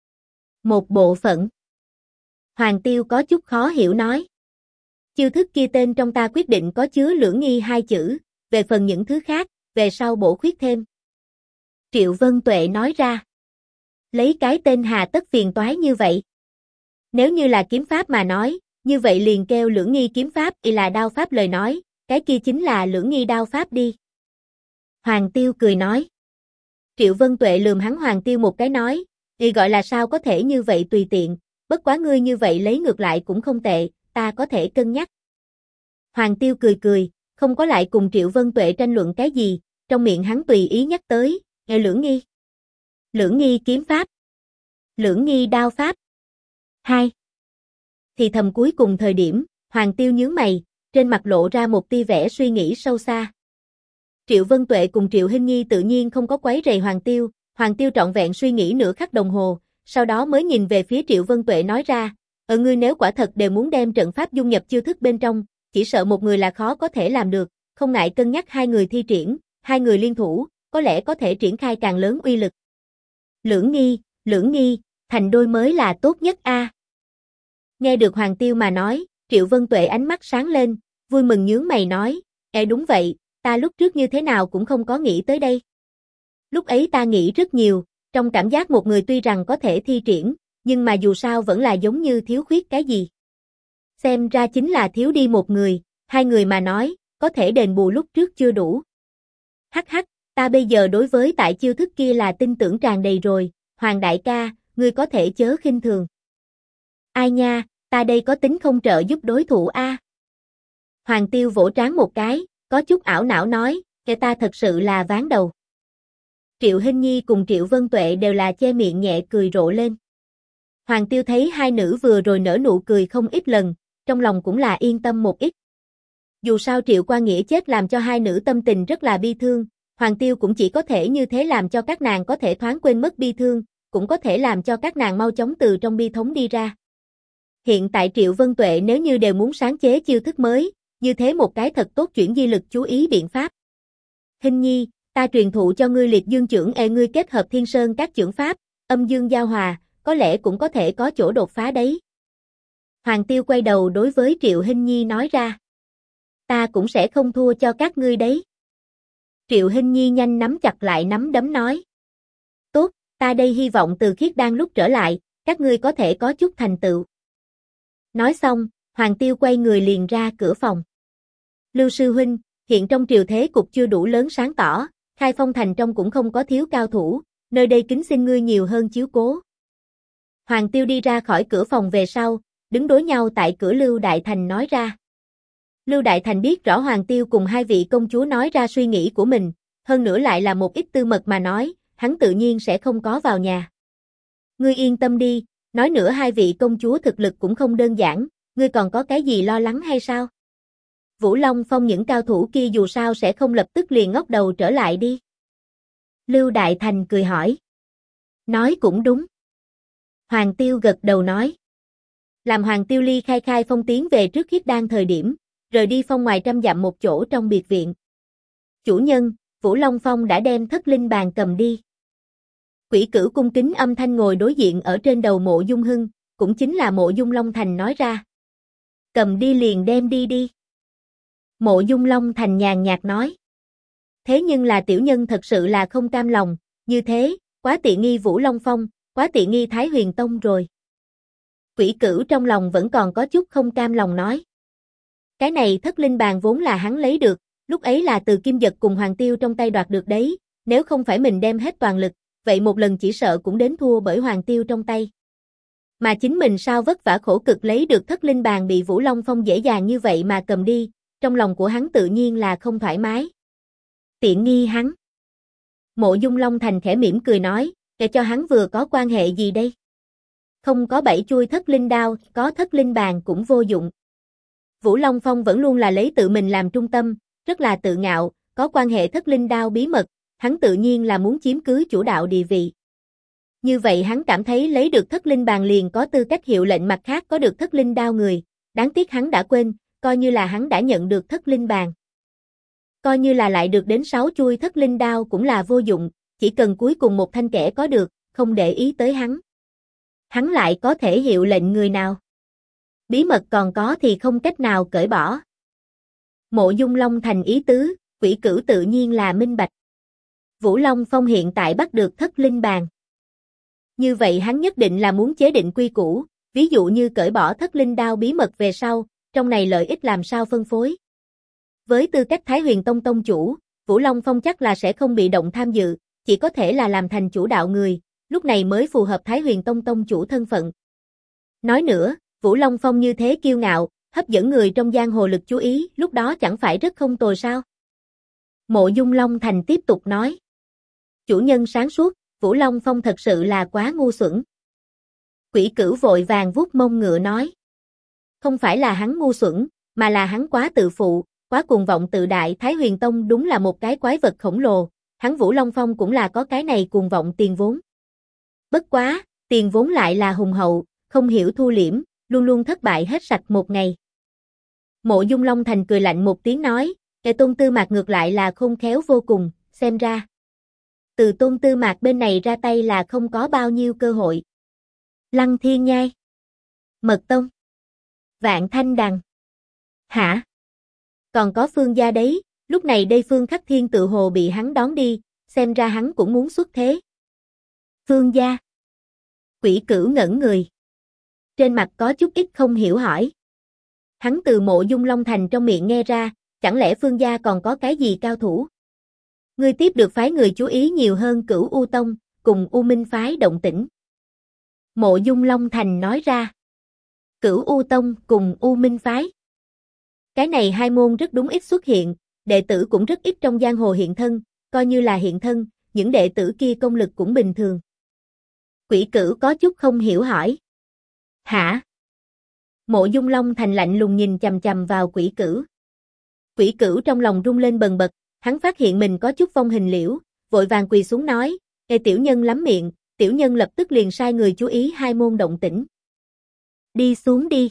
Một bộ phận. Hoàng Tiêu có chút khó hiểu nói. Chiêu thức kia tên trong ta quyết định có chứa lưỡng nghi hai chữ, về phần những thứ khác, về sau bổ khuyết thêm. Triệu Vân Tuệ nói ra. Lấy cái tên hà tất phiền toái như vậy. Nếu như là kiếm pháp mà nói, như vậy liền kêu lưỡng nghi kiếm pháp y là đao pháp lời nói, cái kia chính là lưỡng nghi đao pháp đi. Hoàng Tiêu cười nói. Triệu Vân Tuệ lườm hắn Hoàng Tiêu một cái nói, gọi là sao có thể như vậy tùy tiện, bất quá ngươi như vậy lấy ngược lại cũng không tệ, ta có thể cân nhắc. Hoàng Tiêu cười cười, không có lại cùng Triệu Vân Tuệ tranh luận cái gì, trong miệng hắn tùy ý nhắc tới, Lưỡng nghi. Lưỡng nghi kiếm pháp. Lưỡng nghi đao pháp. 2. Thì thầm cuối cùng thời điểm, Hoàng Tiêu nhướng mày, trên mặt lộ ra một tia vẻ suy nghĩ sâu xa. Triệu Vân Tuệ cùng Triệu Hinh Nhi tự nhiên không có quấy rầy Hoàng Tiêu trọn vẹn suy nghĩ nửa khắc đồng hồ, sau đó mới nhìn về phía Triệu Vân Tuệ nói ra, ngươi nếu quả thật đều muốn đem trận pháp dung nhập chiêu thức bên trong, chỉ sợ một người là khó có thể làm được, không ngại cân nhắc hai người thi triển, hai người liên thủ, có lẽ có thể triển khai càng lớn uy lực. Lưỡng nghi, thành đôi mới là tốt nhất a. Nghe được Hoàng Tiêu mà nói, Triệu Vân Tuệ ánh mắt sáng lên, vui mừng nhướng mày nói, đúng vậy, ta lúc trước như thế nào cũng không có nghĩ tới đây. Lúc ấy ta nghĩ rất nhiều, trong cảm giác một người tuy rằng có thể thi triển, nhưng mà dù sao vẫn là giống như thiếu khuyết cái gì. Xem ra chính là thiếu đi một người, hai người mà nói, có thể đền bù lúc trước chưa đủ. Hắc hắc, ta bây giờ đối với tại chiêu thức kia là tin tưởng tràn đầy rồi, Hoàng đại ca, ngươi có thể chớ khinh thường. Ai nha, ta đây có tính không trợ giúp đối thủ a. Hoàng Tiêu vỗ trán một cái, có chút ảo não nói, ta thật sự là ván đầu. Triệu Hinh Nhi cùng Triệu Vân Tuệ đều là che miệng nhẹ cười rộ lên. Hoàng Tiêu thấy hai nữ vừa rồi nở nụ cười không ít lần, trong lòng cũng là yên tâm một ít. Dù sao Triệu Qua Nghĩa chết làm cho hai nữ tâm tình rất là bi thương, Hoàng Tiêu cũng chỉ có thể như thế làm cho các nàng có thể thoáng quên mất bi thương, cũng có thể làm cho các nàng mau chóng từ trong bi thống đi ra. Hiện tại Triệu Vân Tuệ nếu như đều muốn sáng chế chiêu thức mới, như thế một cái thật tốt chuyển di lực chú ý biện pháp. Hinh Nhi, ta truyền thụ cho ngươi liệt dương chưởng ngươi kết hợp thiên sơn các chưởng pháp, âm dương giao hòa, có lẽ cũng có thể có chỗ đột phá đấy. Hoàng Tiêu quay đầu đối với Triệu Hinh Nhi nói ra. Ta cũng sẽ không thua cho các ngươi đấy. Triệu Hinh Nhi nhanh nắm chặt lại nắm đấm nói. Tốt, ta đây hy vọng Từ Khiết Đan lúc trở lại, các ngươi có thể có chút thành tựu. Nói xong, Hoàng Tiêu quay người liền ra cửa phòng. Lưu sư huynh, hiện trong triều thế cục chưa đủ lớn sáng tỏ, Khai Phong thành trong cũng không có thiếu cao thủ, nơi đây kính xin ngươi nhiều hơn chiếu cố. Hoàng Tiêu đi ra khỏi cửa phòng về sau, đứng đối nhau tại cửa Lưu Đại Thành nói ra. Lưu Đại Thành biết rõ Hoàng Tiêu cùng hai vị công chúa nói ra suy nghĩ của mình, hơn nữa lại là một ít tư mật mà nói, hắn tự nhiên sẽ không có vào nhà. Ngươi yên tâm đi, nói nữa hai vị công chúa thực lực cũng không đơn giản, ngươi còn có cái gì lo lắng hay sao? Vũ Long Phong những cao thủ kia dù sao sẽ không lập tức liền ngóc đầu trở lại đi. Lưu Đại Thành cười hỏi. Nói cũng đúng. Hoàng Tiêu gật đầu nói. Làm Hoàng Tiêu ly khai phong tiến về trước Khiết Đan thời điểm, rời đi phong ngoài trăm dặm một chỗ trong biệt viện. Chủ nhân, Vũ Long Phong đã đem thất linh bàn cầm đi. Quỷ Cửu cung kính âm thanh ngồi đối diện ở trên đầu Mộ Dung Hưng, cũng chính là Mộ Dung Long Thành nói ra. Cầm đi liền đem đi đi. Mộ Dung Long Thành nhàn nhạt nói. Thế nhưng là tiểu nhân thật sự là không cam lòng, như thế, quá tiện nghi Vũ Long Phong, quá tiện nghi Thái Huyền Tông rồi. Quỷ Cửu trong lòng vẫn còn có chút không cam lòng nói. Cái này thất linh bàn vốn là hắn lấy được, lúc ấy là từ Kim Dật cùng Hoàng Tiêu trong tay đoạt được đấy, nếu không phải mình đem hết toàn lực, vậy một lần chỉ sợ cũng đến thua bởi Hoàng Tiêu trong tay. Mà chính mình sao vất vả khổ cực lấy được thất linh bàn bị Vũ Long Phong dễ dàng như vậy mà cầm đi, trong lòng của hắn tự nhiên là không thoải mái. Tiện nghi hắn. Mộ Dung Long Thành khẽ mỉm cười nói, để cho hắn vừa có quan hệ gì đây? Không có 7 chuôi thất linh đao, có thất linh bàn cũng vô dụng. Vũ Long Phong vẫn luôn là lấy tự mình làm trung tâm, rất là tự ngạo, có quan hệ thất linh đao bí mật, hắn tự nhiên là muốn chiếm cứ chủ đạo địa vị. Như vậy hắn cảm thấy lấy được thất linh bàn liền có tư cách hiệu lệnh mặt khác có được thất linh đao người, đáng tiếc hắn đã quên, coi như là hắn đã nhận được thất linh bàn. Coi như là lại được đến 6 chuôi thất linh đao cũng là vô dụng, chỉ cần cuối cùng một thanh kẻ có được, không để ý tới hắn. Hắn lại có thể hiệu lệnh người nào? Bí mật còn có thì không cách nào cởi bỏ. Mộ Dung Long Thành ý tứ, Quỷ Cửu tự nhiên là minh bạch. Vũ Long Phong hiện tại bắt được thất linh bàn. Như vậy hắn nhất định là muốn chế định quy củ, ví dụ như cởi bỏ thất linh đao bí mật về sau, trong này lợi ích làm sao phân phối. Với tư cách Thái Huyền Tông tông chủ, Vũ Long Phong chắc là sẽ không bị động tham dự, chỉ có thể là làm thành chủ đạo người, lúc này mới phù hợp Thái Huyền Tông tông chủ thân phận. Nói nữa, Vũ Long Phong như thế kiêu ngạo, hấp dẫn người trong giang hồ lực chú ý, lúc đó chẳng phải rất không tồi sao? Mộ Dung Long Thành tiếp tục nói. Chủ nhân sáng suốt, Vũ Long Phong thật sự là quá ngu xuẩn. Quỷ Cửu vội vàng vuốt mông ngựa nói. Không phải là hắn ngu xuẩn, mà là hắn quá tự phụ, quá cuồng vọng tự đại. Thái Huyền Tông đúng là một cái quái vật khổng lồ, hắn Vũ Long Phong cũng là có cái này cuồng vọng tiền vốn. Bất quá, tiền vốn lại là hùng hậu, không hiểu thu liễm, luôn luôn thất bại hết sạch một ngày. Mộ Dung Long Thành cười lạnh một tiếng nói, Tôn Tư Mạc ngược lại là khôn khéo vô cùng, xem ra. Từ Tôn Tư Mạc bên này ra tay là không có bao nhiêu cơ hội. Lăng Thiên Nhai, Mật Tông, Vạn Thanh Đằng. Hả? Còn có Phương gia đấy, lúc này đây Phương Khắc Thiên tự hồ bị hắn đón đi, xem ra hắn cũng muốn xuất thế. Phương gia. Quỷ Cửu ngẩn người. Trên mặt có chút ít không hiểu hỏi. Hắn từ Mộ Dung Long Thành trong miệng nghe ra, chẳng lẽ Phương gia còn có cái gì cao thủ? Ngươi tiếp được phái người chú ý nhiều hơn Cửu U Tông, cùng U Minh phái động tĩnh. Mộ Dung Long Thành nói ra. Cửu U Tông cùng U Minh phái. Cái này hai môn rất đúng ít xuất hiện, đệ tử cũng rất ít trong giang hồ hiện thân, coi như là hiện thân, những đệ tử kia công lực cũng bình thường. Quỷ Cửu có chút không hiểu hỏi. Hả? Mộ Dung Long Thành lạnh lùng nhìn chằm chằm vào Quỷ Cửu. Quỷ Cửu trong lòng rung lên bần bật, hắn phát hiện mình có chút phong hình liễu, vội vàng quỳ xuống nói, tiểu nhân lắm miệng, tiểu nhân lập tức liền sai người chú ý hai môn động tĩnh. Đi xuống đi.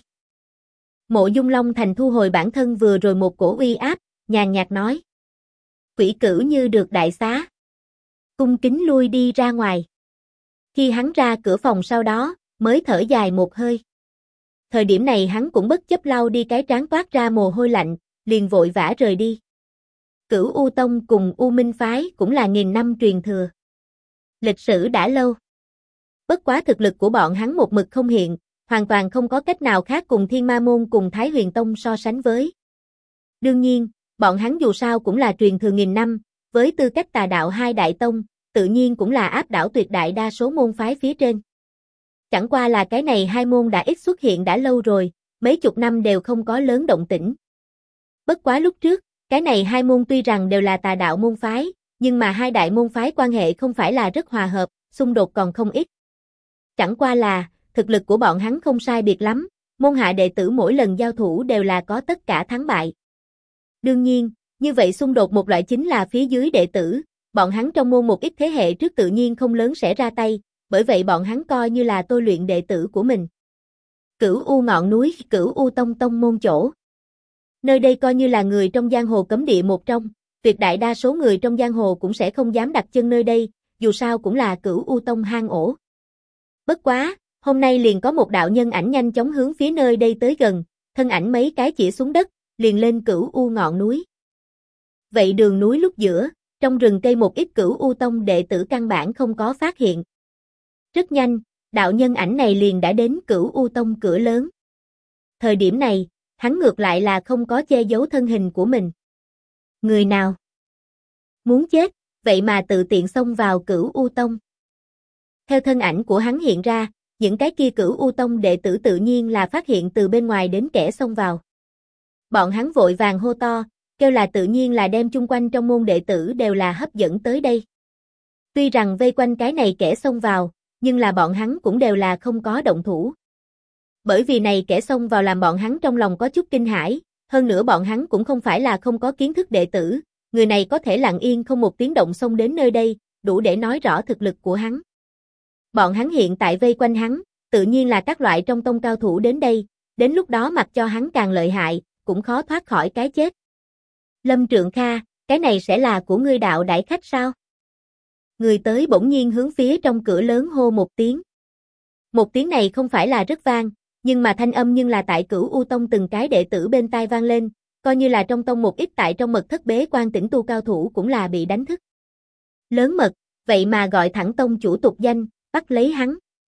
Mộ Dung Long Thành thu hồi bản thân vừa rồi một cổ uy áp, nhàn nhạt nói. Quỷ Cửu như được đại xá. Cung kính lui đi ra ngoài. Khi hắn ra cửa phòng sau đó, mới thở dài một hơi. Thời điểm này hắn cũng bất chấp lau đi cái trán toát ra mồ hôi lạnh, liền vội vã rời đi. Cửu U Tông cùng U Minh phái cũng là nghìn năm truyền thừa. Lịch sử đã lâu. Bất quá thực lực của bọn hắn một mực không hiện, hoàn toàn không có cách nào khác cùng Thiên Ma Môn cùng Thái Huyền Tông so sánh với. Đương nhiên, bọn hắn dù sao cũng là truyền thừa nghìn năm, với tư cách tà đạo hai đại tông, tự nhiên cũng là áp đảo tuyệt đại đa số môn phái phía trên. Chẳng qua là cái này hai môn đã ít xuất hiện đã lâu rồi, mấy chục năm đều không có lớn động tĩnh. Bất quá lúc trước, cái này hai môn tuy rằng đều là tà đạo môn phái, nhưng mà hai đại môn phái quan hệ không phải là rất hòa hợp, xung đột còn không ít. Chẳng qua là, thực lực của bọn hắn không sai biệt lắm, môn hạ đệ tử mỗi lần giao thủ đều là có tất cả thắng bại. Đương nhiên, như vậy xung đột một loại chính là phía dưới đệ tử, bọn hắn trong môn một ít thế hệ trước tự nhiên không lớn sẽ ra tay, bởi vậy bọn hắn coi như là tôi luyện đệ tử của mình. Cửu U ngọn núi, Cửu U Tông tông môn chỗ. Nơi đây coi như là người trong giang hồ cấm địa một trong, tuyệt đại đa số người trong giang hồ cũng sẽ không dám đặt chân nơi đây, dù sao cũng là Cửu U Tông hang ổ. Bất quá, hôm nay liền có một đạo nhân ảnh nhanh chóng hướng phía nơi đây tới gần, thân ảnh mấy cái chỉ xuống đất, liền lên Cửu U ngọn núi. Vậy đường núi lúc giữa, trong rừng cây một ít Cửu U Tông đệ tử căn bản không có phát hiện. Rất nhanh, đạo nhân ảnh này liền đã đến Cửu U Tông cửa lớn. Thời điểm này, hắn ngược lại là không có che giấu thân hình của mình. Người nào? Muốn chết, vậy mà tự tiện xông vào Cửu U Tông. Theo thân ảnh của hắn hiện ra, những cái kia Cửu U Tông đệ tử tự nhiên là phát hiện từ bên ngoài đến kẻ xông vào. Bọn hắn vội vàng hô to, kêu là tự nhiên là đem chung quanh trong môn đệ tử đều là hấp dẫn tới đây. Tuy rằng vây quanh cái này kẻ xông vào, nhưng là bọn hắn cũng đều là không có động thủ. Bởi vì này kẻ xông vào làm bọn hắn trong lòng có chút kinh hãi, hơn nữa bọn hắn cũng không phải là không có kiến thức đệ tử, người này có thể lặng yên không một tiếng động xông đến nơi đây, đủ để nói rõ thực lực của hắn. Bọn hắn hiện tại vây quanh hắn, tự nhiên là các loại trong tông cao thủ đến đây, đến lúc đó mặc cho hắn càng lợi hại, cũng khó thoát khỏi cái chết. Lâm Trượng Kha, cái này sẽ là của ngươi đạo đại khách sao? Người tới bỗng nhiên hướng phía trong cửa lớn hô một tiếng. Một tiếng này không phải là rất vang, nhưng mà thanh âm nhưng là tại Cửu U Tông từng cái đệ tử bên tai vang lên, coi như là trong tông một ít tại trong mật thất bế quan tĩnh tu cao thủ cũng là bị đánh thức. Lớn mật, vậy mà gọi thẳng tông chủ tục danh, bắt lấy hắn.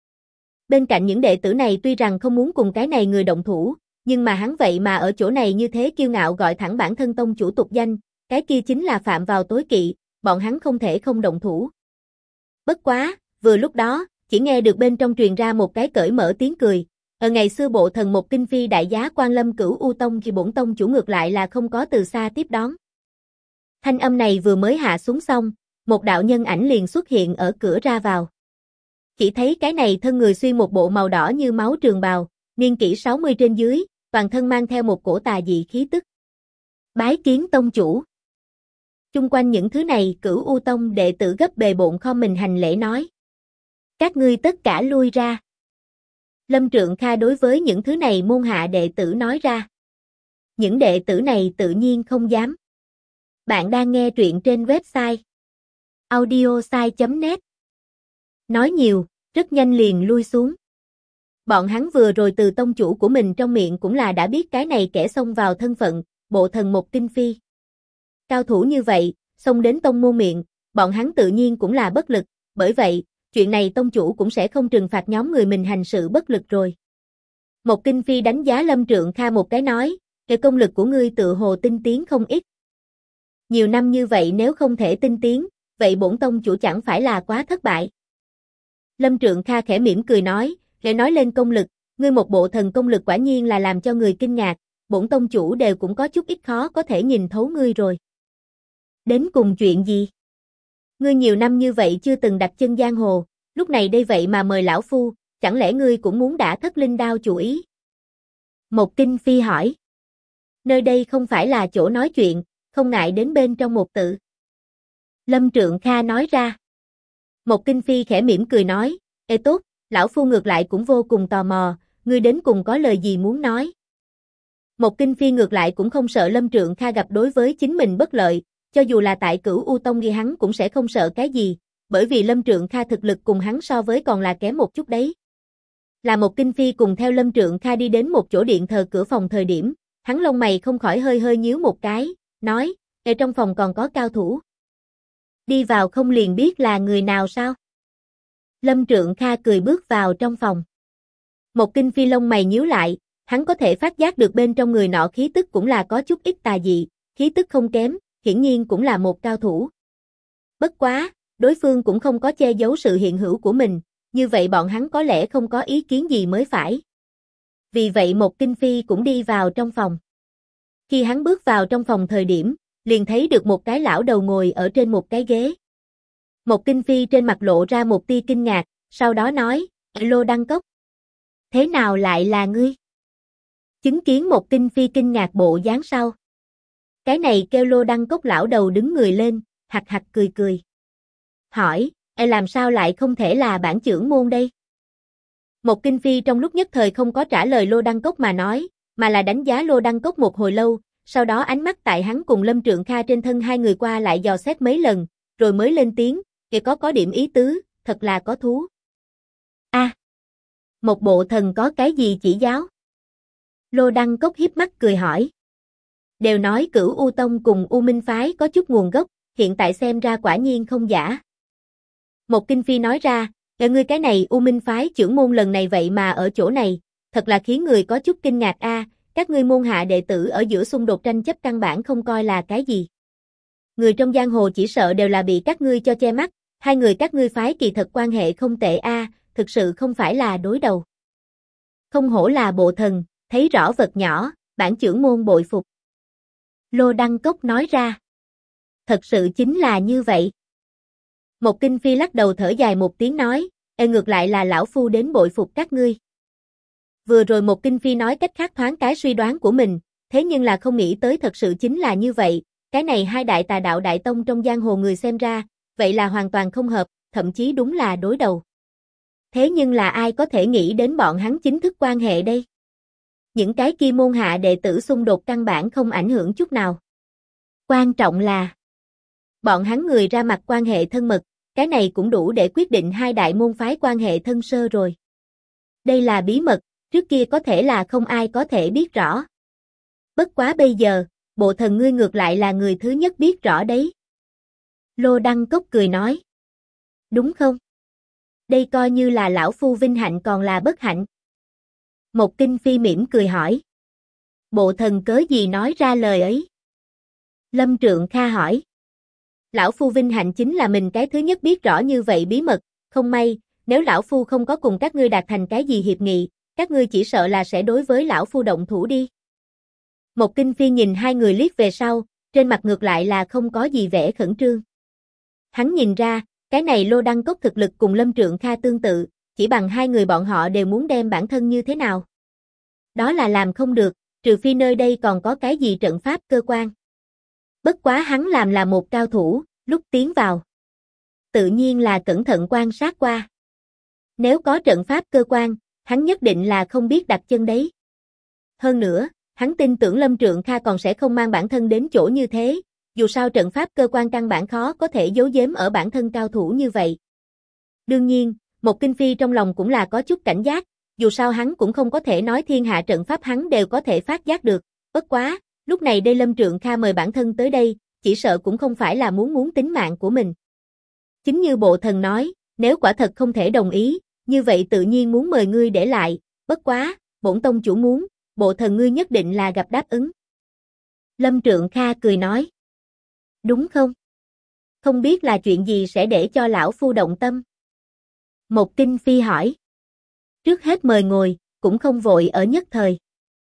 Bên cạnh những đệ tử này tuy rằng không muốn cùng cái này người động thủ, nhưng mà hắn vậy mà ở chỗ này như thế kiêu ngạo gọi thẳng bản thân tông chủ tục danh, cái kia chính là phạm vào tối kỵ, bọn hắn không thể không động thủ. Bất quá, vừa lúc đó, chỉ nghe được bên trong truyền ra một cái cởi mở tiếng cười, Ở ngày xưa bộ thần một kinh phi đại giá quan lâm Cửu U Tông thì bổn tông chủ ngược lại là không có từ xa tiếp đón. Thanh âm này vừa mới hạ xuống xong, một đạo nhân ảnh liền xuất hiện ở cửa ra vào. Chỉ thấy cái này thân người xuyên một bộ màu đỏ như máu trường bào, niên kỷ 60 trên dưới, toàn thân mang theo một cổ tà dị khí tức. Bái kiến tông chủ. Chung quanh những thứ này, Cửu U Tông đệ tử gấp bề bộn khom mình hành lễ nói. Các ngươi tất cả lui ra. Lâm Trượng Kha đối với những thứ này môn hạ đệ tử nói ra. Những đệ tử này tự nhiên không dám. Bạn đang nghe truyện trên website audiosai.net. Nói nhiều, rất nhanh liền lui xuống. Bọn hắn vừa rồi từ tông chủ của mình trong miệng cũng là đã biết cái này kẻ xông vào thân phận, bộ thần một kinh phi. Cao thủ như vậy, xông đến tông môn miệng, bọn hắn tự nhiên cũng là bất lực, bởi vậy, chuyện này tông chủ cũng sẽ không trừng phạt nhóm người mình hành sự bất lực rồi. Một kinh phi đánh giá Lâm Trượng Kha một cái nói, cái công lực của ngươi tự hồ tinh tiến không ít. Nhiều năm như vậy nếu không thể tinh tiến, vậy bổn tông chủ chẳng phải là quá thất bại. Lâm Trượng Kha khẽ mỉm cười nói, để nói lên công lực, ngươi một bộ thần công lực quả nhiên là làm cho người kinh ngạc, bổn tông chủ đều cũng có chút ít khó có thể nhìn thấu ngươi rồi. Đến cùng chuyện gì? Ngươi nhiều năm như vậy chưa từng đặt chân giang hồ, lúc này đây vậy mà mời lão phu, chẳng lẽ ngươi cũng muốn đả thất linh đao chủ ý? Một kinh phi hỏi. Nơi đây không phải là chỗ nói chuyện, không ngại đến bên trong một tự. Lâm Trượng Kha nói ra. Một kinh phi khẽ mỉm cười nói, ê tốt, lão phu ngược lại cũng vô cùng tò mò, ngươi đến cùng có lời gì muốn nói? Một kinh phi ngược lại cũng không sợ Lâm Trượng Kha gặp đối với chính mình bất lợi, cho dù là tại Cửu U Tông ghi hắn cũng sẽ không sợ cái gì, bởi vì Lâm Trượng Kha thực lực cùng hắn so với còn là kém một chút đấy. Là một kinh phi cùng theo Lâm Trượng Kha đi đến một chỗ điện thờ cửa phòng thời điểm, hắn lông mày không khỏi hơi hơi nhíu một cái, nói, ở trong phòng còn có cao thủ. Đi vào không liền biết là người nào sao? Lâm Trượng Kha cười bước vào trong phòng. Một kinh phi lông mày nhíu lại, hắn có thể phát giác được bên trong người nọ khí tức cũng là có chút ít tà dị, khí tức không kém, hiển nhiên cũng là một cao thủ. Bất quá, đối phương cũng không có che giấu sự hiện hữu của mình, như vậy bọn hắn có lẽ không có ý kiến gì mới phải. Vì vậy một kinh phi cũng đi vào trong phòng. Khi hắn bước vào trong phòng thời điểm, liền thấy được một cái lão đầu ngồi ở trên một cái ghế. Một kinh phi trên mặt lộ ra một tia kinh ngạc, sau đó nói, Lô Đăng Cốc. Thế nào lại là ngươi? Chứng kiến một kinh phi kinh ngạc bộ dáng sau. Cái này kêu Lô Đăng Cốc lão đầu đứng người lên, hạc hạc cười cười. Hỏi, làm sao lại không thể là bản chưởng môn đây? Một kinh phi trong lúc nhất thời không có trả lời Lô Đăng Cốc mà nói, mà là đánh giá Lô Đăng Cốc một hồi lâu, sau đó ánh mắt tại hắn cùng Lâm Trượng Kha trên thân hai người qua lại dò xét mấy lần, rồi mới lên tiếng, kìa có điểm ý tứ, thật là có thú. Một bộ thần có cái gì chỉ giáo? Lô Đăng Cốc hiếp mắt cười hỏi. Đều nói Cửu U Tông cùng U Minh Phái có chút nguồn gốc, hiện tại xem ra quả nhiên không giả. Một kinh phi nói ra, ngươi cái này U Minh Phái trưởng môn lần này vậy mà ở chỗ này, thật là khiến người có chút kinh ngạc a. Các ngươi môn hạ đệ tử ở giữa xung đột tranh chấp căn bản không coi là cái gì. Người trong giang hồ chỉ sợ đều là bị các ngươi cho che mắt, hai người các ngươi phái kỳ thật quan hệ không tệ a, thực sự không phải là đối đầu. Không hổ là bộ thần, thấy rõ vật nhỏ, bản trưởng môn bội phục. Lô Đăng Cốc nói ra. Thật sự chính là như vậy. Một kinh phi lắc đầu thở dài một tiếng nói, ngược lại là lão phu đến bội phục các ngươi. Vừa rồi một kinh phi nói cách khác thoáng cái suy đoán của mình, thế nhưng là không nghĩ tới thật sự chính là như vậy, cái này hai đại tà đạo đại tông trong giang hồ người xem ra, vậy là hoàn toàn không hợp, thậm chí đúng là đối đầu. Thế nhưng là ai có thể nghĩ đến bọn hắn chính thức quan hệ đây? Những cái kia môn hạ đệ tử xung đột căn bản không ảnh hưởng chút nào. Quan trọng là bọn hắn người ra mặt quan hệ thân mật, cái này cũng đủ để quyết định hai đại môn phái quan hệ thân sơ rồi. Đây là bí mật, trước kia có thể là không ai có thể biết rõ. Bất quá bây giờ, bộ thần ngươi ngược lại là người thứ nhất biết rõ đấy. Lô Đăng Cốc cười nói. Đúng không? Đây coi như là lão phu vinh hạnh còn là bất hạnh. Một kinh phi mỉm cười hỏi. Bộ thần cớ gì nói ra lời ấy? Lâm Trượng Kha hỏi. Lão phu vinh hạnh chính là mình cái thứ nhất biết rõ như vậy bí mật, không may, nếu lão phu không có cùng các ngươi đạt thành cái gì hiệp nghị, các ngươi chỉ sợ là sẽ đối với lão phu động thủ đi. Một Kinh Phi nhìn hai người liếc về sau, trên mặt ngược lại là không có gì vẻ khẩn trương. Hắn nhìn ra, cái này Lô Đăng Cốc thực lực cùng Lâm Trượng Kha tương tự, chỉ bằng hai người bọn họ đều muốn đem bản thân như thế nào. Đó là làm không được, trừ phi nơi đây còn có cái gì trận pháp cơ quan. Bất quá hắn làm là một cao thủ, lúc tiến vào. Tự nhiên là cẩn thận quan sát qua. Nếu có trận pháp cơ quan, hắn nhất định là không biết đặt chân đấy. Hơn nữa, hắn tin tưởng Lâm Trượng Kha còn sẽ không mang bản thân đến chỗ như thế, dù sao trận pháp cơ quan căn bản khó có thể giấu giếm ở bản thân cao thủ như vậy. Đương nhiên, một Kinh Phi trong lòng cũng là có chút cảnh giác, dù sao hắn cũng không có thể nói thiên hạ trận pháp hắn đều có thể phát giác được, bất quá, lúc này đây Lâm Trượng Kha mời bản thân tới đây, chỉ sợ cũng không phải là muốn tính mạng của mình. Chính như bộ thần nói, nếu quả thật không thể đồng ý, như vậy tự nhiên muốn mời ngươi để lại, bất quá, bổn tông chủ muốn, bộ thần ngươi nhất định là gặp đáp ứng. Lâm Trượng Kha cười nói. Đúng không? Không biết là chuyện gì sẽ để cho lão phu động tâm? Một Kinh Phi hỏi. Trước hết mời ngồi, cũng không vội ở nhất thời.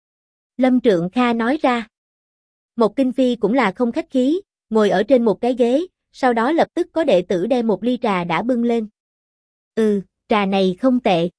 Lâm Trượng Kha nói ra. Một Kinh Phi cũng là không khách khí, ngồi ở trên một cái ghế, sau đó lập tức có đệ tử đem một ly trà đã bưng lên. Trà này không tệ.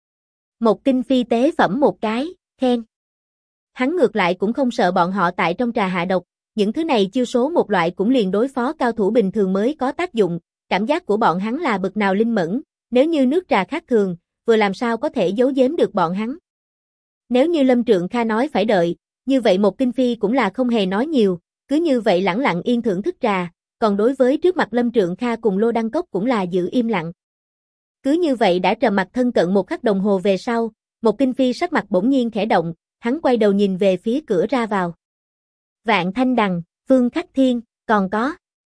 Một Kinh Phi tế phẩm một cái, khen. Hắn ngược lại cũng không sợ bọn họ tại trong trà hạ độc, những thứ này chiêu số một loại cũng liền đối phó cao thủ bình thường mới có tác dụng, cảm giác của bọn hắn là bực nào linh mẫn, nếu như nước trà khác thường, vừa làm sao có thể giấu giếm được bọn hắn. Nếu như Lâm Trượng Kha nói phải đợi, như vậy một Kinh Phi cũng là không hề nói nhiều, cứ như vậy lẳng lặng yên thưởng thức trà, còn đối với trước mặt Lâm Trượng Kha cùng Lô Đăng Cốc cũng là giữ im lặng. Cứ như vậy đã trầm mặc thân cận một khắc đồng hồ về sau, một Kinh Phi sắc mặt bỗng nhiên khẽ động, hắn quay đầu nhìn về phía cửa ra vào. Vạn Thanh Đằng, Phương Khắc Thiên, còn có.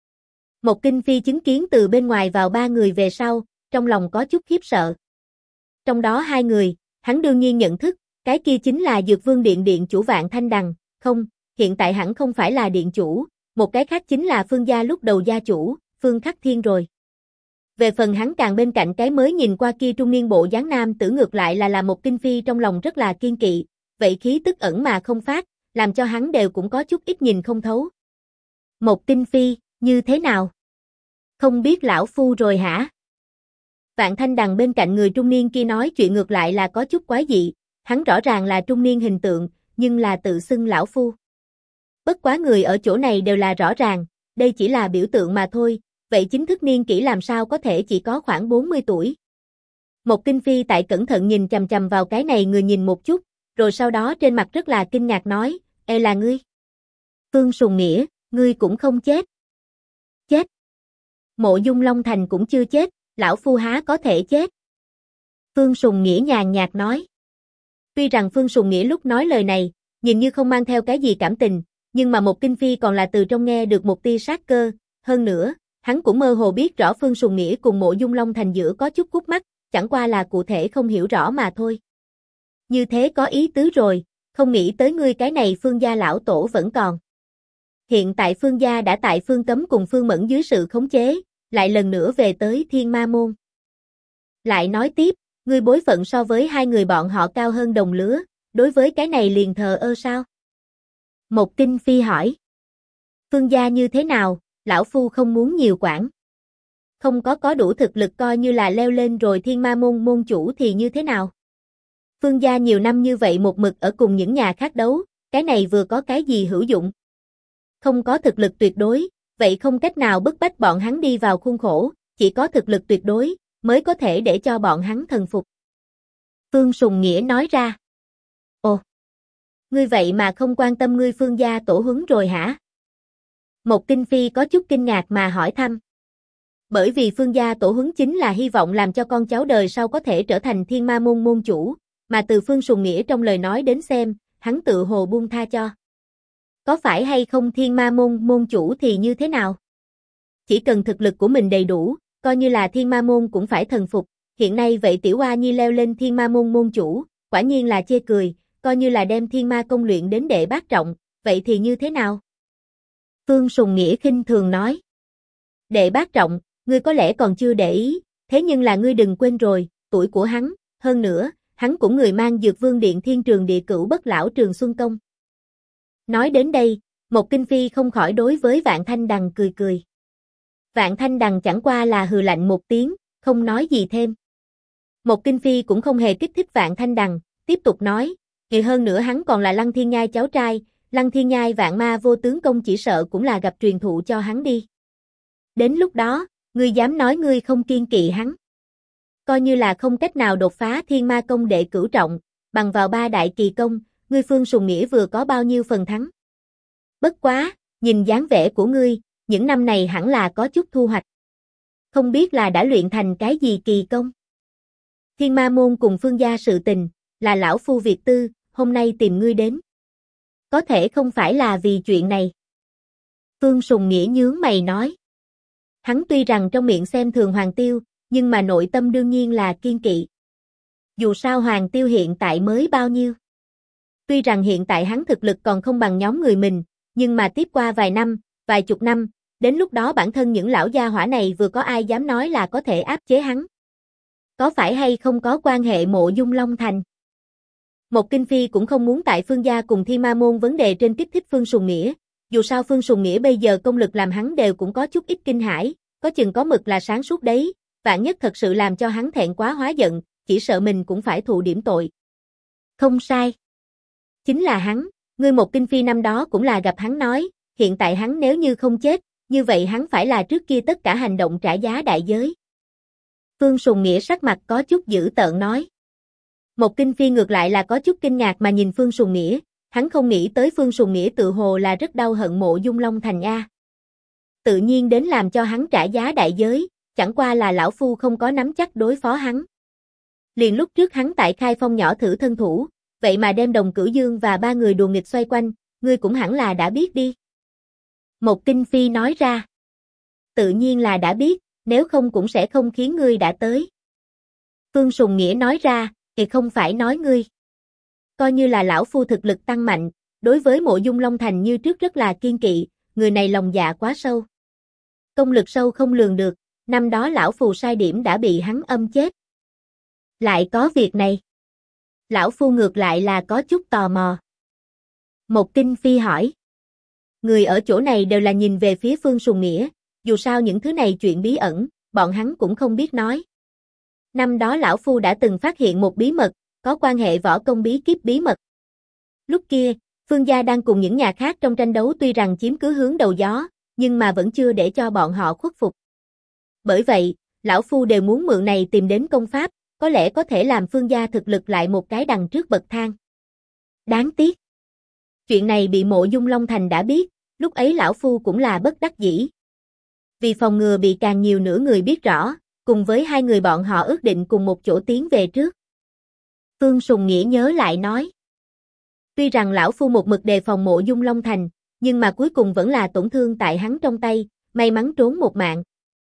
Một Kinh Phi chứng kiến từ bên ngoài vào ba người về sau, trong lòng có chút khiếp sợ. Trong đó hai người, hắn đương nhiên nhận thức, cái kia chính là Dược Vương Điện điện chủ Vạn Thanh Đằng, không, hiện tại hẳn không phải là điện chủ, một cái khác chính là Phương gia lúc đầu gia chủ, Phương Khắc Thiên rồi. Về phần hắn càng bên cạnh cái mới nhìn qua kia trung niên bộ dáng nam tử ngược lại là một Kinh Phi trong lòng rất là kiên kỵ, vậy khí tức ẩn mà không phát, làm cho hắn đều cũng có chút ít nhìn không thấu. Một Kinh Phi, như thế nào? Không biết lão phu rồi hả? Vạn Thanh Đằng bên cạnh người trung niên kia nói chuyện ngược lại là có chút quái dị, hắn rõ ràng là trung niên hình tượng, nhưng là tự xưng lão phu. Bất quá người ở chỗ này đều là rõ ràng, đây chỉ là biểu tượng mà thôi, vậy chính thức niên kỷ làm sao có thể chỉ có khoảng 40 tuổi. Một Kinh Phi tại cẩn thận nhìn chằm chằm vào cái này người nhìn một chút, rồi sau đó trên mặt rất là kinh ngạc nói, ê là ngươi. Phương Sùng Nghĩa, ngươi cũng không chết. Chết. Mộ Dung Long Thành cũng chưa chết, lão phu há có thể chết. Phương Sùng Nghĩa nhàn nhạt nói. Tuy rằng Phương Sùng Nghĩa lúc nói lời này, nhìn như không mang theo cái gì cảm tình, nhưng mà một Kinh Phi còn là từ trong nghe được một tia sát cơ, hơn nữa, hắn cũng mơ hồ biết rõ Phương Sùng Nghĩa cùng Mộ Dung Long Thành giữa có chút khúc mắc, chẳng qua là cụ thể không hiểu rõ mà thôi. Như thế có ý tứ rồi, không nghĩ tới ngươi cái này Phương gia lão tổ vẫn còn. Hiện tại Phương gia đã tại Phương Cấm cùng Phương Mẫn dưới sự khống chế, lại lần nữa về tới Thiên Ma Môn. Lại nói tiếp, ngươi bối phận so với hai người bọn họ cao hơn đồng lứa, đối với cái này liền thờ ơ sao? Một Kinh Phi hỏi. Phương gia như thế nào, lão phu không muốn nhiều quản. Không có đủ thực lực coi như là leo lên rồi Thiên Ma Môn môn chủ thì như thế nào? Phương gia nhiều năm như vậy một mực ở cùng những nhà khác đấu, cái này vừa có cái gì hữu dụng? Không có thực lực tuyệt đối, vậy không cách nào bức bách bọn hắn đi vào khuôn khổ, chỉ có thực lực tuyệt đối, mới có thể để cho bọn hắn thần phục. Phương Sùng Nghĩa nói ra. Ồ, ngươi vậy mà không quan tâm ngươi Phương gia tổ huấn rồi hả? Một Kinh Phi có chút kinh ngạc mà hỏi thăm. Bởi vì Phương gia tổ huấn chính là hy vọng làm cho con cháu đời sau có thể trở thành Thiên Ma Môn môn chủ, mà từ Phương Sùng Nghĩa trong lời nói đến xem, hắn tự hồ buông tha cho. Có phải hay không Thiên Ma Môn môn chủ thì như thế nào? Chỉ cần thực lực của mình đầy đủ, coi như là Thiên Ma Môn cũng phải thần phục, hiện nay vậy tiểu oa nhi leo lên Thiên Ma Môn môn chủ, quả nhiên là chê cười, coi như là đem Thiên Ma công luyện đến đệ bát trọng, vậy thì như thế nào? Phương Sùng Nghĩa khinh thường nói. Đệ bát trọng, ngươi có lẽ còn chưa để ý, thế nhưng là ngươi đừng quên rồi, tuổi của hắn, hơn nữa, hắn cũng người mang Dược Vương Điện Thiên Trường Địa Cửu Bất Lão Trường Xuân Công. Nói đến đây, Một Kinh Phi không khỏi đối với Vạn Thanh Đằng cười cười. Vạn Thanh Đằng chẳng qua là hừ lạnh một tiếng, không nói gì thêm. Một Kinh Phi cũng không hề kích thích Vạn Thanh Đằng, tiếp tục nói, kỳ hơn nữa hắn còn là Lăng Thiên Nhai cháu trai, Lăng Thiên Nhai Vạn Ma Vô Tướng Công chỉ sợ cũng là gặp truyền thụ cho hắn đi. Đến lúc đó, ngươi dám nói ngươi không kiên kỵ hắn. Coi như là không cách nào đột phá Thiên Ma Công đệ cửu trọng, bằng vào 3 đại kỳ công, ngươi Phương Sùng Nghĩa vừa có bao nhiêu phần thắng. Bất quá, nhìn dáng vẻ của ngươi, những năm này hẳn là có chút thu hoạch. Không biết là đã luyện thành cái gì kỳ công. Thiên Ma Môn cùng Phương gia sự tình, là lão phu việc tư, hôm nay tìm ngươi đến. Có thể không phải là vì chuyện này. Phương Sùng Nghĩa nhướng mày nói. Hắn tuy rằng trong miệng xem thường Hoàng Tiêu, nhưng mà nội tâm đương nhiên là kiên kỵ. Dù sao Hoàng Tiêu hiện tại mới bao nhiêu. Tuy rằng hiện tại hắn thực lực còn không bằng nhóm người mình, nhưng mà tiếp qua vài năm, vài chục năm, đến lúc đó bản thân những lão gia hỏa này vừa có ai dám nói là có thể áp chế hắn. Có phải hay không có quan hệ Mộ Dung Long Thành? Một Kinh Phi cũng không muốn tại Phương gia cùng Thiên Ma Môn vấn đề trên kích thích Phương Sùng Nghĩa, dù sao Phương Sùng Nghĩa bây giờ công lực làm hắn đều cũng có chút ít kinh hãi, có chừng có mực là sáng suốt đấy, vạn nhất thật sự làm cho hắn thẹn quá hóa giận, chỉ sợ mình cũng phải thụ điểm tội. Không sai. Chính là hắn, ngươi Một Kinh Phi năm đó cũng là gặp hắn nói, hiện tại hắn nếu như không chết, như vậy hắn phải là trước kia tất cả hành động trả giá đại giới. Phương Sùng Nghĩa sắc mặt có chút dữ tợn nói. Một Kinh Phi ngược lại là có chút kinh ngạc mà nhìn Phương Sùng Nghĩa, hắn không nghĩ tới Phương Sùng Nghĩa tự hồ là rất đau hận Mộ Dung Long Thành a. Tự nhiên đến làm cho hắn trả giá đại giới, chẳng qua là lão phu không có nắm chắc đối phó hắn. Liền lúc trước hắn tại Khai Phong nhỏ thử thân thủ, vậy mà đem Đồng Cửu Dương và 3 người đùa nghịch xoay quanh, ngươi cũng hẳn là đã biết đi. Một Kinh Phi nói ra. Tự nhiên là đã biết, nếu không cũng sẽ không khiến ngươi đã tới. Phương Sùng Nghĩa nói ra, thì không phải nói ngươi. Coi như là lão phu thực lực tăng mạnh, đối với Mộ Dung Long Thành như trước rất là kiên kỵ, người này lòng dạ quá sâu. Công lực sâu không lường được, năm đó lão phu sai điểm đã bị hắn âm chết. Lại có việc này. Lão phu ngược lại là có chút tò mò. Một Kinh Phi hỏi. Người ở chỗ này đều là nhìn về phía Phương Sùng Nghĩa, dù sao những thứ này chuyện bí ẩn, bọn hắn cũng không biết nói. Năm đó lão phu đã từng phát hiện một bí mật, có quan hệ võ công bí kíp bí mật. Lúc kia, Phương gia đang cùng những nhà khác trong tranh đấu tuy rằng chiếm cứ hướng đầu gió, nhưng mà vẫn chưa để cho bọn họ khuất phục. Bởi vậy, lão phu đều muốn mượn này tìm đến công pháp, có lẽ có thể làm Phương gia thực lực lại một cái đằng trước bậc thang. Đáng tiếc. Chuyện này bị Mộ Dung Long Thành đã biết, lúc ấy lão phu cũng là bất đắc dĩ. Vì phòng ngừa bị càng nhiều nữa người biết rõ, cùng với 2 người bọn họ ước định cùng một chỗ tiến về trước. Phương Sùng Nghĩa nhớ lại nói. Tuy rằng lão phu một mực đề phòng Mộ Dung Long Thành, nhưng mà cuối cùng vẫn là tổn thương tại hắn trong tay, may mắn trốn một mạng.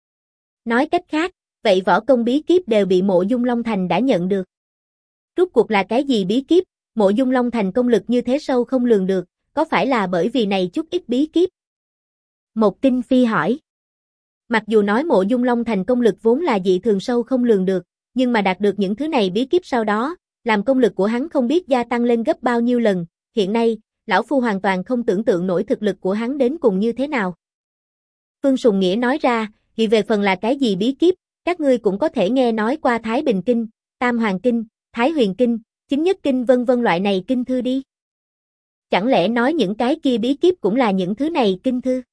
Nói cách khác, vậy võ công bí kíp đều bị Mộ Dung Long Thành đã nhận được. Rốt cuộc là cái gì bí kíp, Mộ Dung Long Thành công lực như thế sâu không lường được, có phải là bởi vì này chút ít bí kíp? Một Kinh Phi hỏi. Mặc dù nói Mộ Dung Long Thành công lực vốn là dị thường sâu không lường được, nhưng mà đạt được những thứ này bí kíp sau đó, làm công lực của hắn không biết gia tăng lên gấp bao nhiêu lần, hiện nay, lão phu hoàn toàn không tưởng tượng nổi thực lực của hắn đến cùng như thế nào. Phương Sùng Nghĩa nói ra, thì về phần là cái gì bí kíp, các ngươi cũng có thể nghe nói qua Thái Bình Kinh, Tam Hoàng Kinh, Thái Huyền Kinh, Chính Nhất Kinh vân vân loại này kinh thư đi. Chẳng lẽ nói những cái kia bí kíp cũng là những thứ này kinh thư?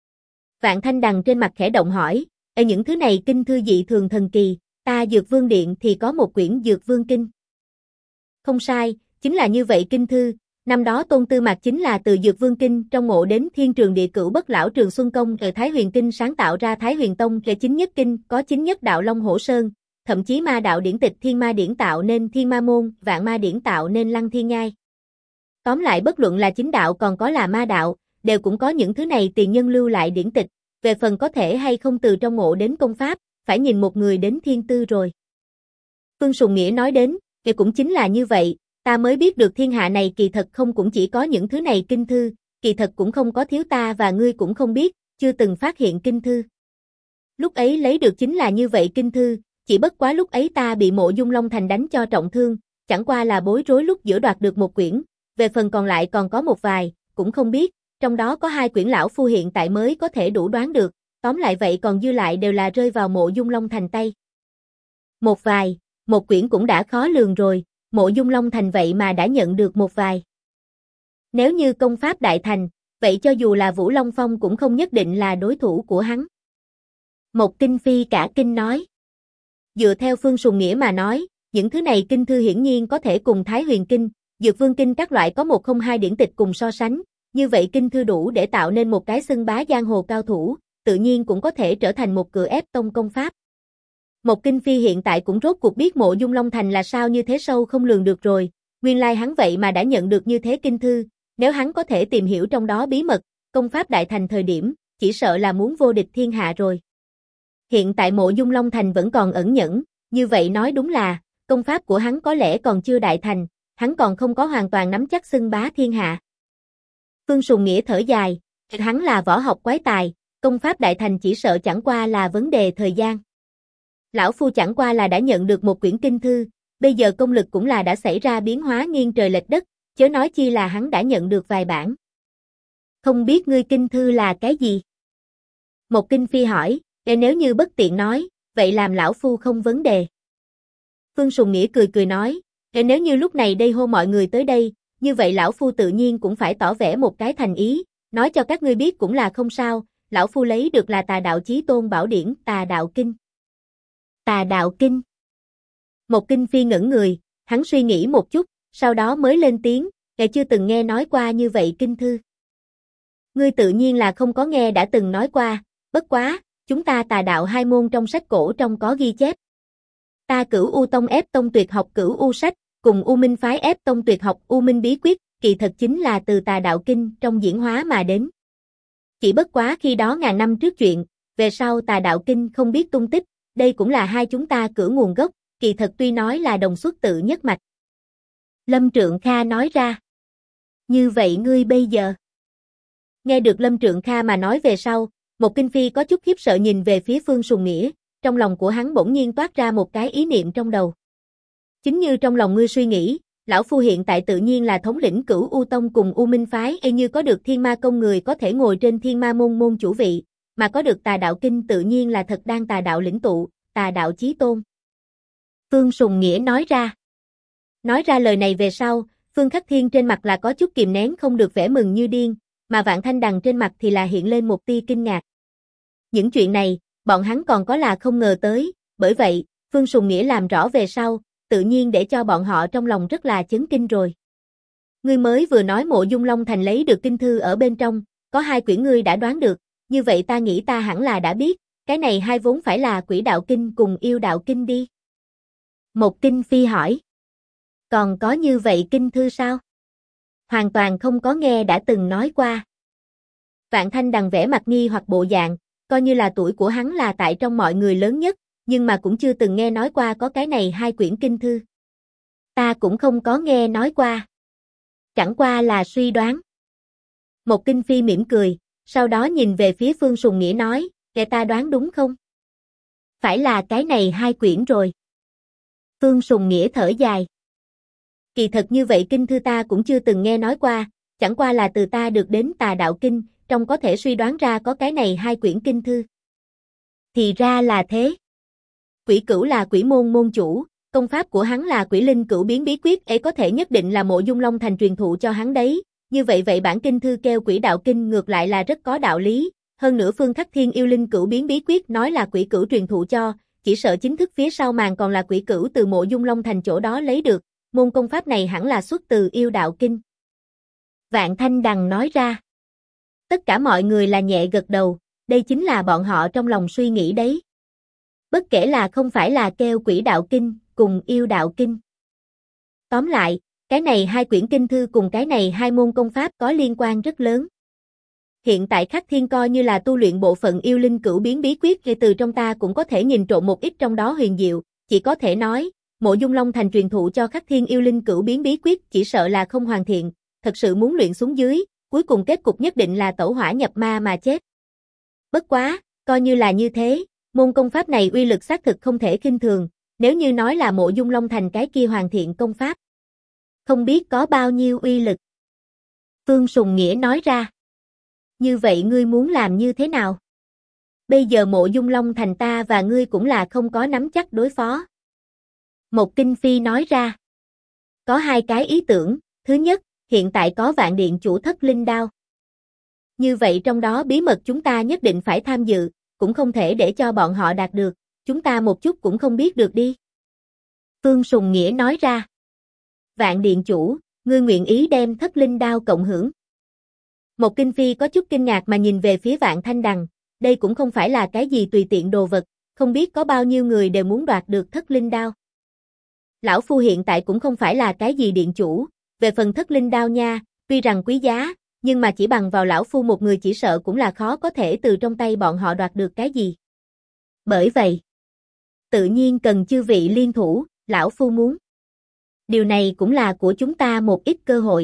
Vạn Thanh Đằng trên mặt khẽ động hỏi, những thứ này kinh thư dị thường thần kỳ, ta Dược Vương Điện thì có một quyển Dược Vương Kinh. Không sai, chính là như vậy kinh thư, năm đó Tôn Tư Mạc chính là từ Dược Vương Kinh trong ngộ đến Thiên Trường Địa Cửu Bất Lão Trường Xuân Công từ Thái Huyền Kinh sáng tạo ra Thái Huyền Tông về Chính Nhất Kinh, có Chính Nhất Đạo Long Hổ Sơn, thậm chí Ma Đạo điển tịch Thiên Ma điển tạo nên Thiên Ma Môn, Vạn Ma điển tạo nên Lăng Thiên Nhai. Tóm lại bất luận là chính đạo còn có là ma đạo, đều cũng có những thứ này tiền nhân lưu lại điển tịch, về phần có thể hay không từ trong ngộ đến công pháp, phải nhìn một người đến thiên tư rồi. Phương Sùng Nghĩa nói đến, thì cũng chính là như vậy, ta mới biết được thiên hạ này kỳ thật không cũng chỉ có những thứ này kinh thư, kỳ thật cũng không có thiếu ta và ngươi cũng không biết, chưa từng phát hiện kinh thư. Lúc ấy lấy được chính là như vậy kinh thư, chỉ bất quá lúc ấy ta bị Mộ Dung Long Thành đánh cho trọng thương, chẳng qua là bối rối lúc giữa đoạt được một quyển, về phần còn lại còn có một vài, cũng không biết, trong đó có 2 quyển lão phu hiện tại mới có thể đủ đoán được, tóm lại vậy còn dư lại đều là rơi vào Mộ Dung Long Thành tay. Một vài, một quyển cũng đã khó lường rồi, Mộ Dung Long Thành vậy mà đã nhận được một vài. Nếu như công pháp đại thành, vậy cho dù là Vũ Long Phong cũng không nhất định là đối thủ của hắn. Một Kinh Phi cả kinh nói. Dựa theo Phương Sùng Nghĩa mà nói, những thứ này kinh thư hiển nhiên có thể cùng Thái Huyền Kinh, Dược Vương Kinh các loại có 102 điển tịch cùng so sánh, như vậy kinh thư đủ để tạo nên một cái xưng bá giang hồ cao thủ, tự nhiên cũng có thể trở thành một cửa ép tông công pháp. Một Kinh Phi hiện tại cũng rốt cuộc biết Mộ Dung Long Thành là sao như thế sâu không lường được rồi, nguyên lai hắn vậy mà đã nhận được như thế kinh thư, nếu hắn có thể tìm hiểu trong đó bí mật, công pháp đại thành thời điểm, chỉ sợ là muốn vô địch thiên hạ rồi. Hiện tại Mộ Dung Long Thành vẫn còn ẩn nhẫn, như vậy nói đúng là, công pháp của hắn có lẽ còn chưa đại thành, hắn còn không có hoàn toàn nắm chắc xưng bá thiên hạ. Phương Sùng Nghĩa thở dài, hắn là võ học quái tài, công pháp đại thành chỉ sợ chẳng qua là vấn đề thời gian. Lão Phu chẳng qua là đã nhận được một quyển kinh thư, bây giờ công lực cũng là đã xảy ra biến hóa nghiêng trời lệch đất, chớ nói chi là hắn đã nhận được vài bản. Không biết ngươi kinh thư là cái gì? Một Kinh Phi hỏi, nếu như bất tiện nói, vậy làm lão Phu không vấn đề. Phương Sùng Nghĩa cười cười nói, nếu như lúc này đây hô mọi người tới đây, như vậy lão Phu tự nhiên cũng phải tỏ vẻ một cái thành ý, nói cho các ngươi biết cũng là không sao, lão Phu lấy được là Tà Đạo Chí Tôn Bảo Điển Tà Đạo Kinh. Tà Đạo Kinh. Một Kinh Phi ngẩn người, hắn suy nghĩ một chút, sau đó mới lên tiếng, chưa từng nghe nói qua như vậy kinh thư. Ngươi tự nhiên là không có nghe đã từng nói qua, bất quá, chúng ta tà đạo 2 môn trong sách cổ trong có ghi chép. Ta Cửu U Tông ép tông tuyệt học Cửu U sách, cùng U Minh phái ép tông tuyệt học U Minh bí quyết, kỳ thật chính là từ Tà Đạo Kinh trong diễn hóa mà đến. Chỉ bất quá khi đó ngàn năm trước chuyện, về sau Tà Đạo Kinh không biết tung tích, đây cũng là hai chúng ta cử nguồn gốc, kỳ thật tuy nói là đồng xuất tự nhất mạch. Lâm Trượng Kha nói ra. Như vậy ngươi bây giờ. Nghe được Lâm Trượng Kha mà nói về sau, một Kinh Phi có chút khiếp sợ nhìn về phía Phương Sùng Nghĩa, trong lòng của hắn bỗng nhiên toát ra một cái ý niệm trong đầu. Chính như trong lòng ngươi suy nghĩ, lão Phu hiện tại tự nhiên là thống lĩnh Cửu U Tông cùng U Minh phái, như có được Thiên Ma Công người có thể ngồi trên Thiên Ma môn môn chủ vị, mà có được Tà Đạo Kinh tự nhiên là thật đang tà đạo lĩnh tụ, Tà Đạo Chí Tôn. Phương Sùng Nghĩa nói ra. Nói ra lời này về sau, Phương Khắc Thiên trên mặt là có chút kìm nén không được vẻ mừng như điên, mà Vạn Thanh Đằng trên mặt thì là hiện lên một tia kinh ngạc. Những chuyện này, bọn hắn còn có là không ngờ tới, bởi vậy, Phương Sùng Nghĩa làm rõ về sau, tự nhiên để cho bọn họ trong lòng rất là chấn kinh rồi. Ngươi mới vừa nói Mộ Dung Long Thành lấy được kinh thư ở bên trong, có 2 quyển ngươi đã đoán được, như vậy ta nghĩ ta hẳn là đã biết, cái này 2 vốn phải là Quỷ Đạo Kinh cùng Yêu Đạo Kinh đi. Một Kinh Phi hỏi. Còn có như vậy kinh thư sao? Hoàn toàn không có nghe đã từng nói qua. Vạn Thanh Đằng vẽ mặt nghi hoặc bộ dạng, coi như là tuổi của hắn là tại trong mọi người lớn nhất, nhưng mà cũng chưa từng nghe nói qua có cái này 2 quyển kinh thư. Ta cũng không có nghe nói qua. Chẳng qua là suy đoán. Một Kinh Phi mỉm cười, sau đó nhìn về phía Phương Sùng Nghĩa nói, kẻ ta đoán đúng không? Phải là cái này 2 quyển rồi. Phương Sùng Nghĩa thở dài. Kỳ thật như vậy kinh thư ta cũng chưa từng nghe nói qua, chẳng qua là từ ta được đến Tà Đạo Kinh, trong có thể suy đoán ra có cái này 2 quyển kinh thư. Thì ra là thế. Quỷ Cửu là quỷ môn môn chủ, công pháp của hắn là Quỷ Linh Cửu biến bí quyết ấy có thể nhất định là Mộ Dung Long Thành truyền thụ cho hắn đấy, như vậy bản kinh thư kêu Quỷ Đạo Kinh ngược lại là rất có đạo lý, hơn nữa Phương Khắc Thiên yêu Linh Cửu biến bí quyết nói là Quỷ Cửu truyền thụ cho, chỉ sợ chính thức phía sau màn còn là Quỷ Cửu từ Mộ Dung Long Thành chỗ đó lấy được, môn công pháp này hẳn là xuất từ Yêu Đạo Kinh. Vạn Thanh Đằng nói ra. Tất cả mọi người là nhẹ gật đầu, đây chính là bọn họ trong lòng suy nghĩ đấy. Bất kể là không phải là kêu Quỷ Đạo Kinh, cùng Yêu Đạo Kinh. Tóm lại, cái này 2 quyển kinh thư cùng cái này 2 môn công pháp có liên quan rất lớn. Hiện tại Khắc Thiên coi như là tu luyện bộ phận yêu linh cửu biến bí quyết từ trong ta cũng có thể nhìn trộm một ít trong đó huyền diệu, chỉ có thể nói, Mộ Dung Long Thành truyền thụ cho Khắc Thiên yêu linh cửu biến bí quyết chỉ sợ là không hoàn thiện, thật sự muốn luyện xuống dưới, cuối cùng kết cục nhất định là tẩu hỏa nhập ma mà chết. Bất quá, coi như là như thế, môn công pháp này uy lực xác thực không thể khinh thường, Nếu như nói là Mộ Dung Long Thành cái kia hoàn thiện công pháp, không biết có bao nhiêu uy lực. Phương Sùng Nghĩa nói ra. Như vậy ngươi muốn làm như thế nào? Bây giờ Mộ Dung Long Thành ta và ngươi cũng là không có nắm chắc đối phó. Một Kinh Phi nói ra. Có hai cái ý tưởng, thứ nhất, hiện tại có Vạn Điện chủ Thất Linh Đao. Như vậy trong đó bí mật chúng ta nhất định phải tham dự, cũng không thể để cho bọn họ đạt được, chúng ta một chút cũng không biết được đi. Phương Sùng Nghĩa nói ra. Vạn Điện chủ, ngươi nguyện ý đem Thất Linh Đao cộng hưởng. Một Kinh Phi có chút kinh ngạc mà nhìn về phía Vạn Thanh Đằng, đây cũng không phải là cái gì tùy tiện đồ vật, không biết có bao nhiêu người đều muốn đoạt được Thất Linh Đao. Lão Phu hiện tại cũng không phải là cái gì điện chủ, về phần Thất Linh Đao nha, tuy rằng quý giá, nhưng mà chỉ bằng vào Lão Phu một người chỉ sợ cũng là khó có thể từ trong tay bọn họ đoạt được cái gì. Bởi vậy, tự nhiên cần chư vị liên thủ, Lão Phu muốn. Điều này cũng là của chúng ta một ít cơ hội.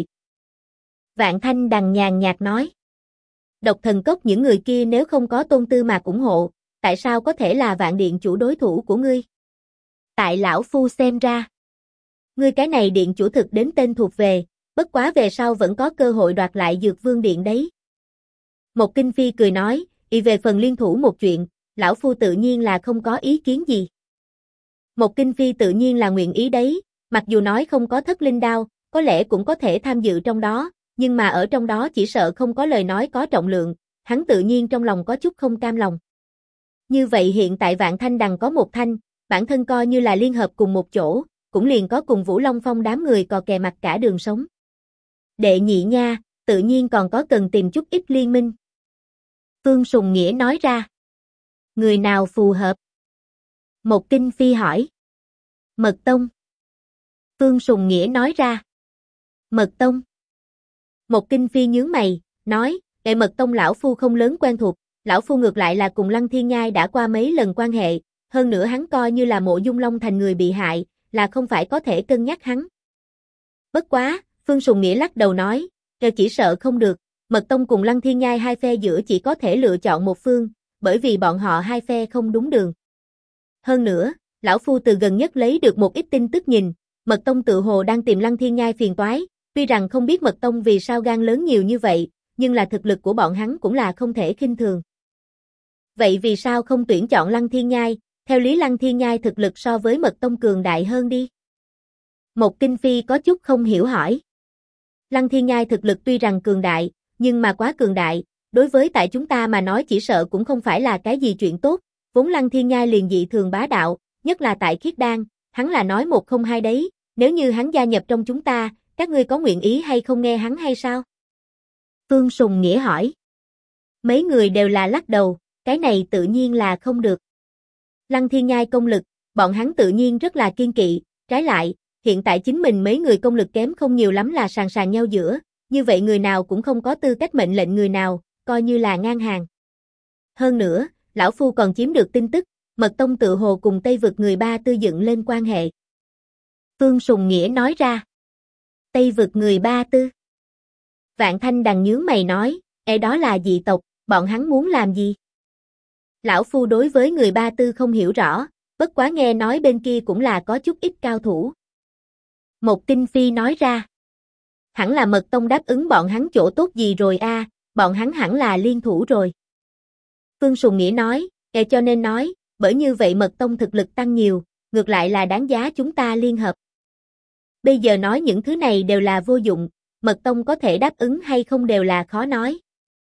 Vạn Thanh Đằng nhàn nhạt nói. Độc Thần Cốc những người kia nếu không có Tôn Tư Mạc ủng hộ, tại sao có thể là Vạn Điện chủ đối thủ của ngươi? Tại Lão Phu xem ra, ngươi cái này điện chủ thực đến tên thuộc về, bất quá về sau vẫn có cơ hội đoạt lại Dược Vương Điện đấy. Một Kinh Phi cười nói, về phần liên thủ một chuyện, Lão Phu tự nhiên là không có ý kiến gì. Một Kinh Phi tự nhiên là nguyện ý đấy, mặc dù nói không có Thất Linh Đao, có lẽ cũng có thể tham dự trong đó, nhưng mà ở trong đó chỉ sợ không có lời nói có trọng lượng, hắn tự nhiên trong lòng có chút không cam lòng. Như vậy hiện tại Vạn Thanh Đằng có một thanh, bản thân coi như là liên hợp cùng một chỗ, cũng liền có cùng Vũ Long Phong đám người cò kè mặt cả đường sống. Đệ nhị nha, tự nhiên còn có cần tìm chút ít liên minh. Phương Sùng Nghĩa nói ra. Người nào phù hợp? Một Kinh Phi hỏi. Mật Tông. Phương Sùng Nghĩa nói ra. Mật Tông. Một Kinh Phi nhướng mày, nói, đệ Mật Tông Lão Phu không lớn quen thuộc, Lão Phu ngược lại là cùng Lăng Thiên Nhai đã qua mấy lần quan hệ, hơn nữa hắn coi như là Mộ Dung Long Thành người bị hại, là không phải có thể cân nhắc hắn. Bất quá, Phương Sùng Nghĩa lắc đầu nói, chỉ sợ không được, Mật Tông cùng Lăng Thiên Nhai hai phe giữa chỉ có thể lựa chọn một phương, bởi vì bọn họ hai phe không đúng đường. Hơn nữa, Lão Phu từ gần nhất lấy được một ít tin tức nhìn, Mật Tông tự hồ đang tìm Lăng Thiên Nhai phiền toái, tuy rằng không biết Mật Tông vì sao gan lớn nhiều như vậy, nhưng là thực lực của bọn hắn cũng là không thể khinh thường. Vậy vì sao không tuyển chọn Lăng Thiên Nhai, theo lý Lăng Thiên Nhai thực lực so với Mật Tông cường đại hơn đi? Một Kinh Phi có chút không hiểu hỏi. Lăng Thiên Nhai thực lực tuy rằng cường đại, nhưng mà quá cường đại, đối với tại chúng ta mà nói chỉ sợ cũng không phải là cái gì chuyện tốt, vốn Lăng Thiên Nhai liền dị thường bá đạo, nhất là tại Khiết Đan, hắn là nói một không hai đấy, nếu như hắn gia nhập trong chúng ta, các ngươi có nguyện ý hay không nghe hắn hay sao? Phương Sùng Nghĩa hỏi. Mấy người đều là lắc đầu, cái này tự nhiên là không được. Lăng Thiên Nhai công lực, bọn hắn tự nhiên rất là kiên kỵ, trái lại, hiện tại chính mình mấy người công lực kém không nhiều lắm là sàn sàn nhau giữa, như vậy người nào cũng không có tư cách mệnh lệnh người nào, coi như là ngang hàng. Hơn nữa, Lão Phu còn chiếm được tin tức, Mật Tông tự hồ cùng Tây Vực người Ba Tư dựng lên quan hệ. Phương Sùng Nghĩa nói ra. Tây Vực người Ba Tư. Vạn Thanh Đằng nhướng mày nói, đó là dị tộc, bọn hắn muốn làm gì? Lão Phu đối với người Ba Tư không hiểu rõ, bất quá nghe nói bên kia cũng là có chút ít cao thủ. Một Kinh Phi nói ra. Hẳn là Mật Tông đáp ứng bọn hắn chỗ tốt gì rồi a, bọn hắn hẳn là liên thủ rồi. Phương Sùng Nghĩa nói, cho nên nói, bởi như vậy Mật Tông thực lực tăng nhiều, ngược lại là đáng giá chúng ta liên hợp. Bây giờ nói những thứ này đều là vô dụng, Mật Tông có thể đáp ứng hay không đều là khó nói.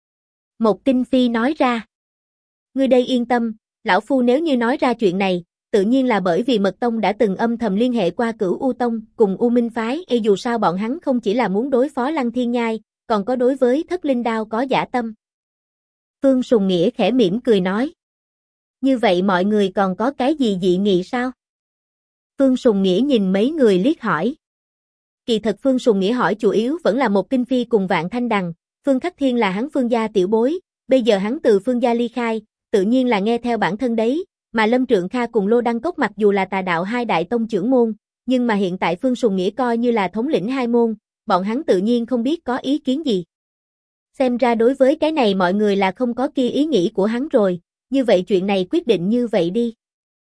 Một Kinh Phi nói ra. Ngươi đây yên tâm, Lão Phu nếu như nói ra chuyện này, tự nhiên là bởi vì Mật Tông đã từng âm thầm liên hệ qua Cửu U Tông cùng U Minh Phái, dù sao bọn hắn không chỉ là muốn đối phó Lăng Thiên Nhai, còn có đối với Thất Linh Đao có dã tâm. Phương Sùng Nghĩa khẽ mỉm cười nói. Như vậy mọi người còn có cái gì dị nghị sao? Phương Sùng Nghĩa nhìn mấy người liếc hỏi. Kỳ thật Phương Sùng Nghĩa hỏi chủ yếu vẫn là Một Kinh Phi cùng Vạn Thanh Đằng, Phương Khắc Thiên là hắn Phương gia tiểu bối, bây giờ hắn từ Phương gia ly khai, tự nhiên là nghe theo bản thân đấy, mà Lâm Trượng Kha cùng Lô Đăng Cốc mặc dù là tà đạo hai đại tông trưởng môn, nhưng mà hiện tại Phương Sùng Nghĩa coi như là thống lĩnh hai môn, bọn hắn tự nhiên không biết có ý kiến gì. Xem ra đối với cái này mọi người là không có kia ý nghĩ của hắn rồi, như vậy chuyện này quyết định như vậy đi.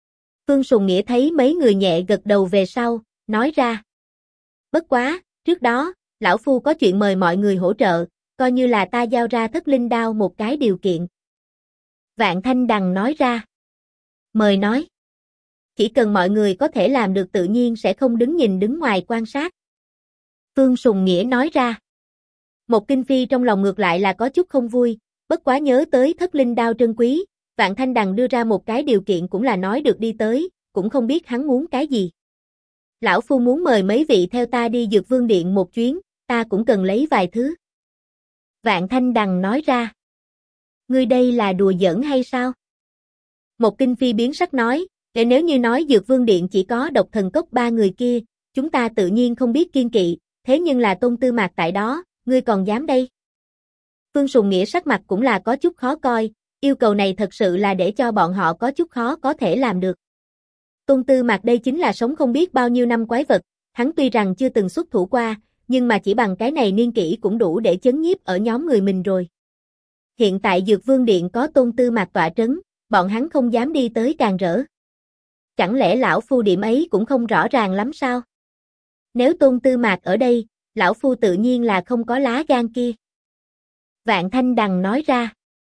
Phương Sùng Nghĩa thấy mấy người nhẹ gật đầu về sau, nói ra. Bất quá, trước đó, lão phu có chuyện mời mọi người hỗ trợ, coi như là ta giao ra Thất Linh Đao một cái điều kiện. Vạn Thanh Đằng nói ra. Mời nói. Chỉ cần mọi người có thể làm được tự nhiên sẽ không đứng nhìn đứng ngoài quan sát. Phương Sùng Nghĩa nói ra. Một Kinh Phi trong lòng ngược lại là có chút không vui, bất quá nhớ tới Thất Linh Đao trân quý, Vạn Thanh Đằng đưa ra một cái điều kiện cũng là nói được đi tới, cũng không biết hắn muốn cái gì. Lão phu muốn mời mấy vị theo ta đi Dược Vương Điện một chuyến, ta cũng cần lấy vài thứ. Vạn Thanh Đằng nói ra. Ngươi đây là đùa giỡn hay sao? Một Kinh Phi biến sắc nói, nếu như nói Dược Vương Điện chỉ có Độc Thần Cốc 3 người kia, chúng ta tự nhiên không biết kiêng kỵ, thế nhưng là Tôn Tư Mạc tại đó, ngươi còn dám đây? Phương Sùng Nghĩa sắc mặt cũng là có chút khó coi, yêu cầu này thật sự là để cho bọn họ có chút khó có thể làm được. Tôn Tư Mạc đây chính là sống không biết bao nhiêu năm quái vật, hắn tuy rằng chưa từng xuất thủ qua, nhưng mà chỉ bằng cái này niên kỷ cũng đủ để chấn nhiếp ở nhóm người mình rồi. Hiện tại Dược Vương Điện có Tôn Tư Mạc tọa trấn, bọn hắn không dám đi tới càng rỡ. Chẳng lẽ lão phu điểm ấy cũng không rõ ràng lắm sao? Nếu Tôn Tư Mạc ở đây, lão phu tự nhiên là không có lá gan kia. Vạn Thanh Đằng nói ra.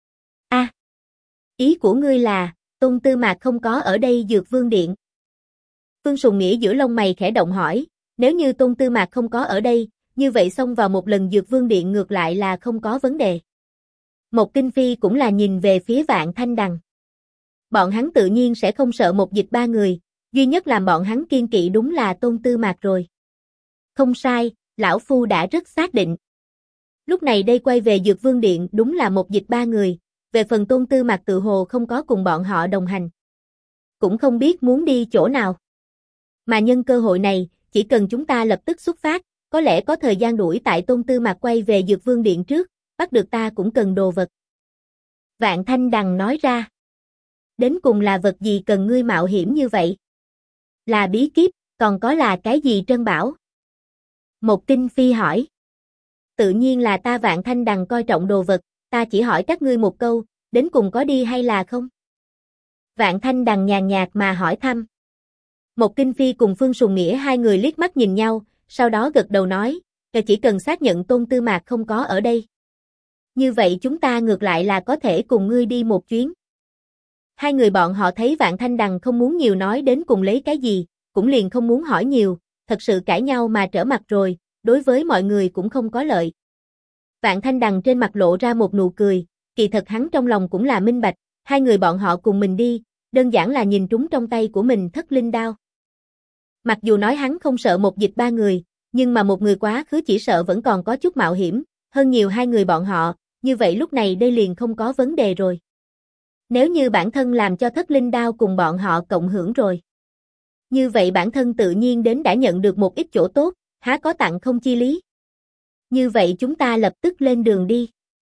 Ý của ngươi là, Tôn Tư Mạc không có ở đây Dược Vương Điện. Phương Sùng Nghĩa giữa lông mày khẽ động hỏi, nếu như Tôn Tư Mạc không có ở đây, như vậy xông vào một lần Dược Vương Điện ngược lại là không có vấn đề. Một Kinh Phi cũng là nhìn về phía Vạn Thanh Đằng. Bọn hắn tự nhiên sẽ không sợ một dịch 3 người, duy nhất làm bọn hắn kiêng kỵ đúng là Tôn Tư Mạc rồi. Không sai, lão phu đã rất xác định. Lúc này đây quay về Dược Vương Điện đúng là một dịch 3 người, về phần Tôn Tư Mạc tự hồ không có cùng bọn họ đồng hành. Cũng không biết muốn đi chỗ nào. Mà nhân cơ hội này, chỉ cần chúng ta lập tức xuất phát, có lẽ có thời gian đuổi tại Tôn Tư Mạc quay về Dược Vương Điện trước, bắt được ta cũng cần đồ vật. Vạn Thanh Đằng nói ra. Đến cùng là vật gì cần ngươi mạo hiểm như vậy? Là bí kíp, còn có là cái gì trân bảo? Một Kinh Phi hỏi. Tự nhiên là ta Vạn Thanh Đằng coi trọng đồ vật, ta chỉ hỏi các ngươi một câu, đến cùng có đi hay là không? Vạn Thanh Đằng nhàn nhạt mà hỏi thăm. Một Kinh Phi cùng Phương Sùng Nghĩa hai người liếc mắt nhìn nhau, sau đó gật đầu nói, chỉ cần xác nhận Tôn Tư Mạc không có ở đây. Như vậy chúng ta ngược lại là có thể cùng ngươi đi một chuyến. Hai người bọn họ thấy Vạn Thanh Đằng không muốn nhiều nói đến cùng lấy cái gì, cũng liền không muốn hỏi nhiều, thật sự cãi nhau mà trở mặt rồi, đối với mọi người cũng không có lợi. Vạn Thanh Đằng trên mặt lộ ra một nụ cười, kỳ thật hắn trong lòng cũng là minh bạch, hai người bọn họ cùng mình đi, đơn giản là nhìn trúng trong tay của mình Thất Linh Đao. Mặc dù nói hắn không sợ một dịch 3 người, nhưng mà một người quá khứ chỉ sợ vẫn còn có chút mạo hiểm, hơn nhiều hai người bọn họ, như vậy lúc này đây liền không có vấn đề rồi. Nếu như bản thân làm cho Thất Linh Đao cùng bọn họ cộng hưởng rồi. Như vậy bản thân tự nhiên đến đã nhận được một ít chỗ tốt, há có tặng không chi lý. Như vậy chúng ta lập tức lên đường đi.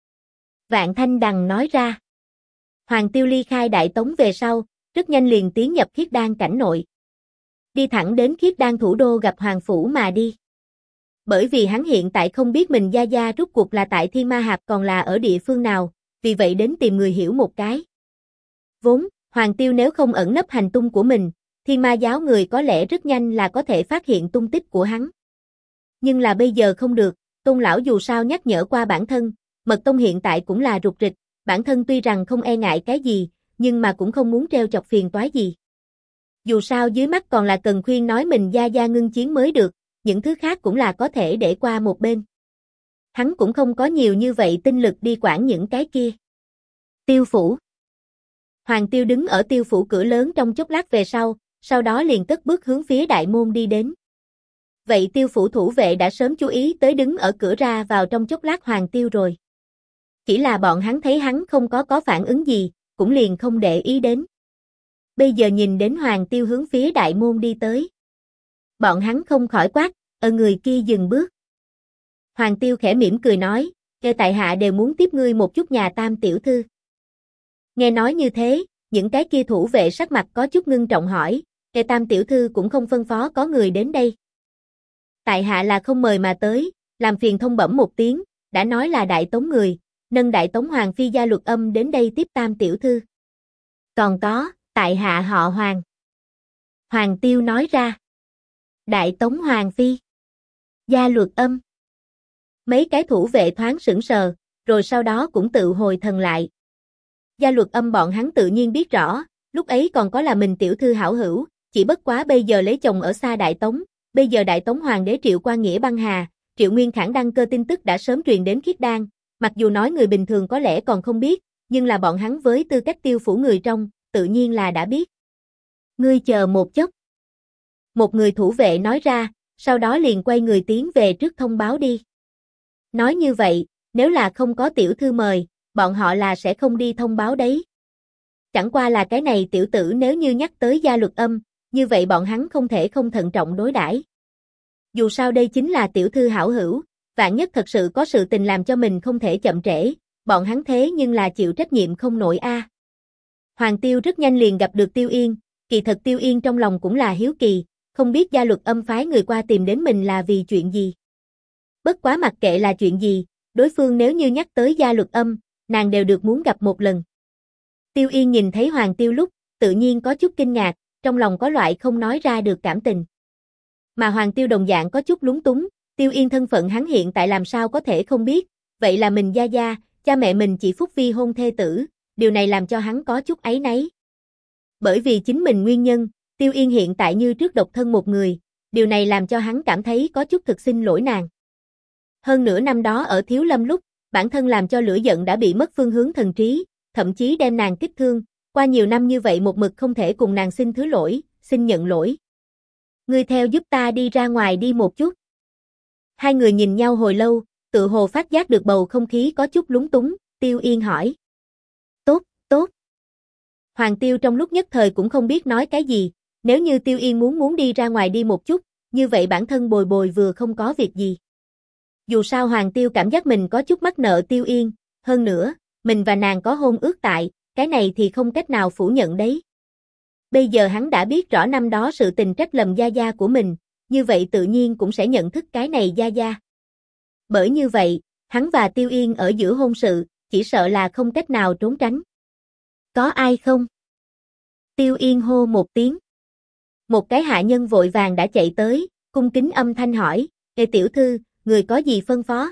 Vạn Thanh Đằng nói ra. Hoàng Tiêu ly khai Đại Tống về sau, rất nhanh liền tiến nhập Khiết Đan cảnh nội. Đi thẳng đến Khiết Đan thủ đô gặp Hoàng Phủ mà đi. Bởi vì hắn hiện tại không biết mình gia gia rút cuộc là tại Thiên Ma Hạp còn là ở địa phương nào, vì vậy đến tìm người hiểu một cái. Vốn, Hoàng Tiêu nếu không ẩn nấp hành tung của mình, Thiên Ma giáo người có lẽ rất nhanh là có thể phát hiện tung tích của hắn. Nhưng là bây giờ không được, Tôn lão dù sao nhắc nhở qua bản thân, Mật Tông hiện tại cũng là rục rịch, bản thân tuy rằng không e ngại cái gì, nhưng mà cũng không muốn treo chọc phiền toái gì. Dù sao dưới mắt còn là cần khuyên nói mình gia gia ngưng chiến mới được, những thứ khác cũng là có thể để qua một bên. Hắn cũng không có nhiều như vậy tinh lực đi quản những cái kia. Tiêu phủ. Hoàng Tiêu đứng ở Tiêu phủ cửa lớn trong chốc lát về sau đó liền cất bước hướng phía đại môn đi đến. Vậy Tiêu phủ thủ vệ đã sớm chú ý tới đứng ở cửa ra vào trong chốc lát Hoàng Tiêu rồi. Chỉ là bọn hắn thấy hắn không có phản ứng gì, cũng liền không để ý đến. Bây giờ nhìn đến Hoàng Tiêu hướng phía đại môn đi tới. Bọn hắn không khỏi quát, ở người kia dừng bước. Hoàng Tiêu khẽ mỉm cười nói, tại hạ đều muốn tiếp ngươi một chút nhà Tam tiểu thư. Nghe nói như thế, những cái kia thủ vệ sắc mặt có chút ngưng trọng hỏi, Tam tiểu thư cũng không phân phó có người đến đây. Tại hạ là không mời mà tới, làm phiền thông bẩm một tiếng, đã nói là Đại Tống người, nâng Đại Tống Hoàng phi gia Luật Âm đến đây tiếp Tam tiểu thư. Còn có, tại hạ họ Hoàng. Hoàng Tiêu nói ra. Đại Tống Hoàng Phi. Gia Luật Âm. Mấy cái thủ vệ thoáng sững sờ, rồi sau đó cũng tự hồi thần lại. Gia Luật Âm bọn hắn tự nhiên biết rõ, lúc ấy còn có là mình tiểu thư hảo hữu, chỉ bất quá bây giờ lấy chồng ở xa Đại Tống, bây giờ Đại Tống Hoàng đế Triệu Quan Nghĩa băng hà, Triệu Nguyên Khảng đăng cơ tin tức đã sớm truyền đến Khiết Đan, mặc dù nói người bình thường có lẽ còn không biết, nhưng là bọn hắn với tư cách tiêu phủ người trong, tự nhiên là đã biết. Ngươi chờ một chốc. Một người thủ vệ nói ra, sau đó liền quay người tiến về trước thông báo đi. Nói như vậy, nếu là không có tiểu thư mời, bọn họ là sẽ không đi thông báo đấy. Chẳng qua là cái này tiểu tử nếu như nhắc tới Gia Luật Âm, như vậy bọn hắn không thể không thận trọng đối đãi. Dù sao đây chính là tiểu thư hảo hữu, vạn nhất thật sự có sự tình làm cho mình không thể chậm trễ, bọn hắn thế nhưng là chịu trách nhiệm không nổi a. Hoàng Tiêu rất nhanh liền gặp được Tiêu Yên, kỳ thật Tiêu Yên trong lòng cũng là hiếu kỳ, không biết Gia Luật Âm phái người qua tìm đến mình là vì chuyện gì. Bất quá mặc kệ là chuyện gì, đối phương nếu như nhắc tới Gia Luật Âm, nàng đều được muốn gặp một lần. Tiêu Yên nhìn thấy Hoàng Tiêu lúc, tự nhiên có chút kinh ngạc, trong lòng có loại không nói ra được cảm tình. Mà Hoàng Tiêu đồng dạng có chút lúng túng, Tiêu Yên thân phận hắn hiện tại làm sao có thể không biết, vậy là mình gia gia, cha mẹ mình chỉ phúc vi hôn thê tử, điều này làm cho hắn có chút áy náy. Bởi vì chính mình nguyên nhân, Tiêu Yên hiện tại như trước độc thân một người, điều này làm cho hắn cảm thấy có chút thực xin lỗi nàng. Hơn nửa năm đó ở Thiếu Lâm lúc, bản thân làm cho lửa giận đã bị mất phương hướng thần trí, thậm chí đem nàng kích thương, qua nhiều năm như vậy một mực không thể cùng nàng xin thứ lỗi, xin nhận lỗi. Ngươi theo giúp ta đi ra ngoài đi một chút. Hai người nhìn nhau hồi lâu, tự hồ phát giác được bầu không khí có chút lúng túng, Tiêu Yên hỏi. Tốt, tốt. Hoàng Tiêu trong lúc nhất thời cũng không biết nói cái gì, nếu như Tiêu Yên muốn đi ra ngoài đi một chút, như vậy bản thân bồi bồi vừa không có việc gì. Dù sao Hoàng Tiêu cảm giác mình có chút mắc nợ Tiêu Yên, hơn nữa, mình và nàng có hôn ước tại, cái này thì không cách nào phủ nhận đấy. Bây giờ hắn đã biết rõ năm đó sự tình trách lầm gia gia của mình, như vậy tự nhiên cũng sẽ nhận thức cái này gia gia. Bởi như vậy, hắn và Tiêu Yên ở giữa hôn sự, chỉ sợ là không cách nào trốn tránh. Có ai không? Tiêu Yên hô một tiếng. Một cái hạ nhân vội vàng đã chạy tới, cung kính âm thanh hỏi, Ê tiểu thư, người có gì phân phó?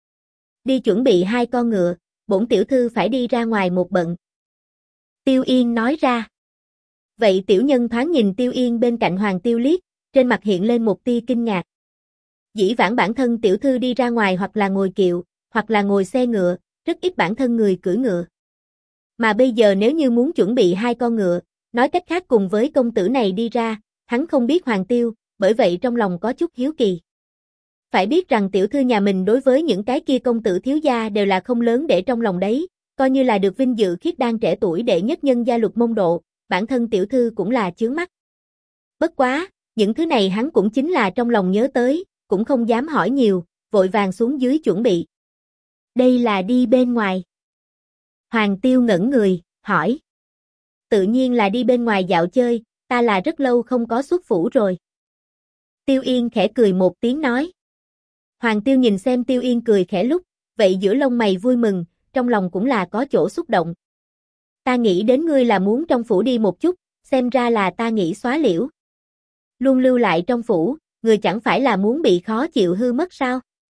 Đi chuẩn bị 2 con ngựa, bổn tiểu thư phải đi ra ngoài một bận. Tiêu Yên nói ra. Vậy tiểu nhân thoáng nhìn Tiêu Yên bên cạnh Hoàng Tiêu liếc, trên mặt hiện lên một tia kinh ngạc. Dĩ vãng bản thân tiểu thư đi ra ngoài hoặc là ngồi kiệu, hoặc là ngồi xe ngựa, rất ít bản thân người cưỡi ngựa. Mà bây giờ nếu như muốn chuẩn bị 2 con ngựa, nói cách khác cùng với công tử này đi ra, hắn không biết Hoàng Tiêu, bởi vậy trong lòng có chút hiếu kỳ. Phải biết rằng tiểu thư nhà mình đối với những cái kia công tử thiếu gia đều là không lớn để trong lòng đấy, coi như là được vinh dự Khiết Đan trẻ tuổi đệ nhất nhân gia Luật môn độ, bản thân tiểu thư cũng là chướng mắt. Bất quá, những thứ này hắn cũng chính là trong lòng nhớ tới, cũng không dám hỏi nhiều, vội vàng xuống dưới chuẩn bị. Đây là đi bên ngoài. Hoàng Tiêu ngẩn người, hỏi. Tự nhiên là đi bên ngoài dạo chơi, ta là rất lâu không có xuất phủ rồi. Tiêu Yên khẽ cười một tiếng nói. Hoàng Tiêu nhìn xem Tiêu Yên cười khẽ lúc, vậy giữa lông mày vui mừng, trong lòng cũng là có chỗ xúc động. Ta nghĩ đến ngươi là muốn trong phủ đi một chút, xem ra là ta nghĩ xóa liễu. Luôn lưu lại trong phủ, người chẳng phải là muốn bị khó chịu hư mất sao?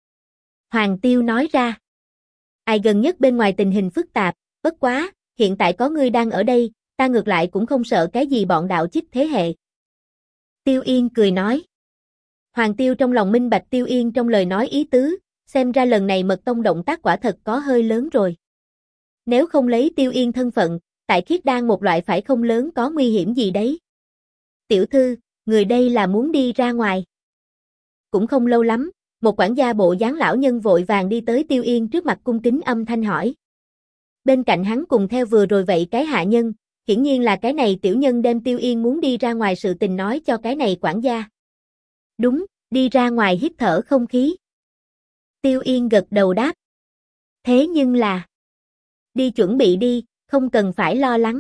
Hoàng Tiêu nói ra. Ai gần nhất bên ngoài tình hình phức tạp, bất quá, hiện tại có ngươi đang ở đây, ta ngược lại cũng không sợ cái gì bọn đạo chích thế hệ. Tiêu Yên cười nói. Hoàng Tiêu trong lòng minh bạch Tiêu Yên trong lời nói ý tứ, xem ra lần này Mật Tông động tác quả thật có hơi lớn rồi. Nếu không lấy Tiêu Yên thân phận, tại Khiết Đan một loại phải không lớn có nguy hiểm gì đấy. Tiểu thư, người đây là muốn đi ra ngoài. Cũng không lâu lắm, một quản gia bộ dáng lão nhân vội vàng đi tới Tiêu Yên trước mặt cung kính âm thanh hỏi. Bên cạnh hắn cùng theo vừa rồi vậy cái hạ nhân, hiển nhiên là cái này tiểu nhân đem Tiêu Yên muốn đi ra ngoài sự tình nói cho cái này quản gia. Đúng, đi ra ngoài hít thở không khí. Tiêu Yên gật đầu đáp. Thế nhưng là... Đi chuẩn bị đi, không cần phải lo lắng.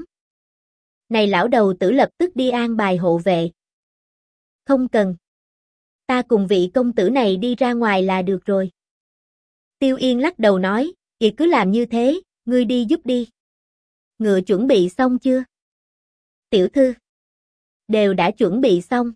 Này lão đầu tử lập tức đi an bài hộ vệ. Không cần. Ta cùng vị công tử này đi ra ngoài là được rồi. Tiêu Yên lắc đầu nói, vậy cứ làm như thế, ngươi đi giúp đi. Ngựa chuẩn bị xong chưa? Tiểu thư. Đều đã chuẩn bị xong.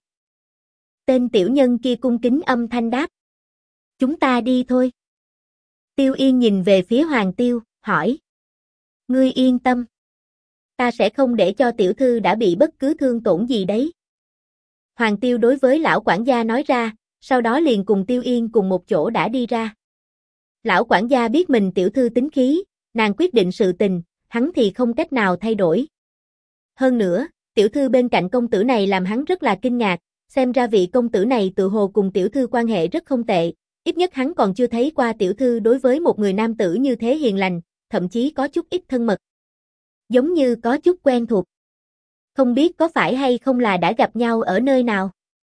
Tên tiểu nhân kia cung kính âm thanh đáp. Chúng ta đi thôi. Tiêu Yên nhìn về phía Hoàng Tiêu, hỏi. Ngươi yên tâm. Ta sẽ không để cho tiểu thư đã bị bất cứ thương tổn gì đấy. Hoàng Tiêu đối với lão quản gia nói ra, sau đó liền cùng Tiêu Yên cùng một chỗ đã đi ra. Lão quản gia biết mình tiểu thư tính khí, nàng quyết định sự tình, hắn thì không cách nào thay đổi. Hơn nữa, tiểu thư bên cạnh công tử này làm hắn rất là kinh ngạc, xem ra vị công tử này tự hồ cùng tiểu thư quan hệ rất không tệ, ít nhất hắn còn chưa thấy qua tiểu thư đối với một người nam tử như thế hiền lành, thậm chí có chút ít thân mật. Giống như có chút quen thuộc. Không biết có phải hay không là đã gặp nhau ở nơi nào.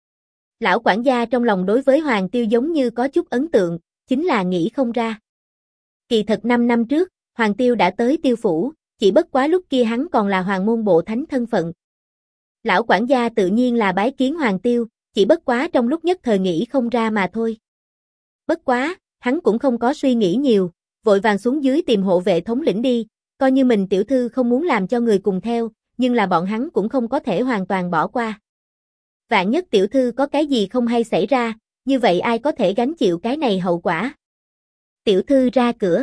Lão quản gia trong lòng đối với Hoàng Tiêu giống như có chút ấn tượng, chính là nghĩ không ra. Kỳ thật 5 năm trước, Hoàng Tiêu đã tới Tiêu phủ, chỉ bất quá lúc kia hắn còn là hoàng môn bộ thánh thân phận. Lão quản gia tự nhiên là bái kiến Hoàng Tiêu, chỉ bất quá trong lúc nhất thời nghĩ không ra mà thôi. Bất quá, hắn cũng không có suy nghĩ nhiều, vội vàng xuống dưới tìm hộ vệ thống lĩnh đi, coi như mình tiểu thư không muốn làm cho người cùng theo, nhưng là bọn hắn cũng không có thể hoàn toàn bỏ qua. Vạn nhất tiểu thư có cái gì không hay xảy ra, như vậy ai có thể gánh chịu cái này hậu quả? Tiểu thư ra cửa.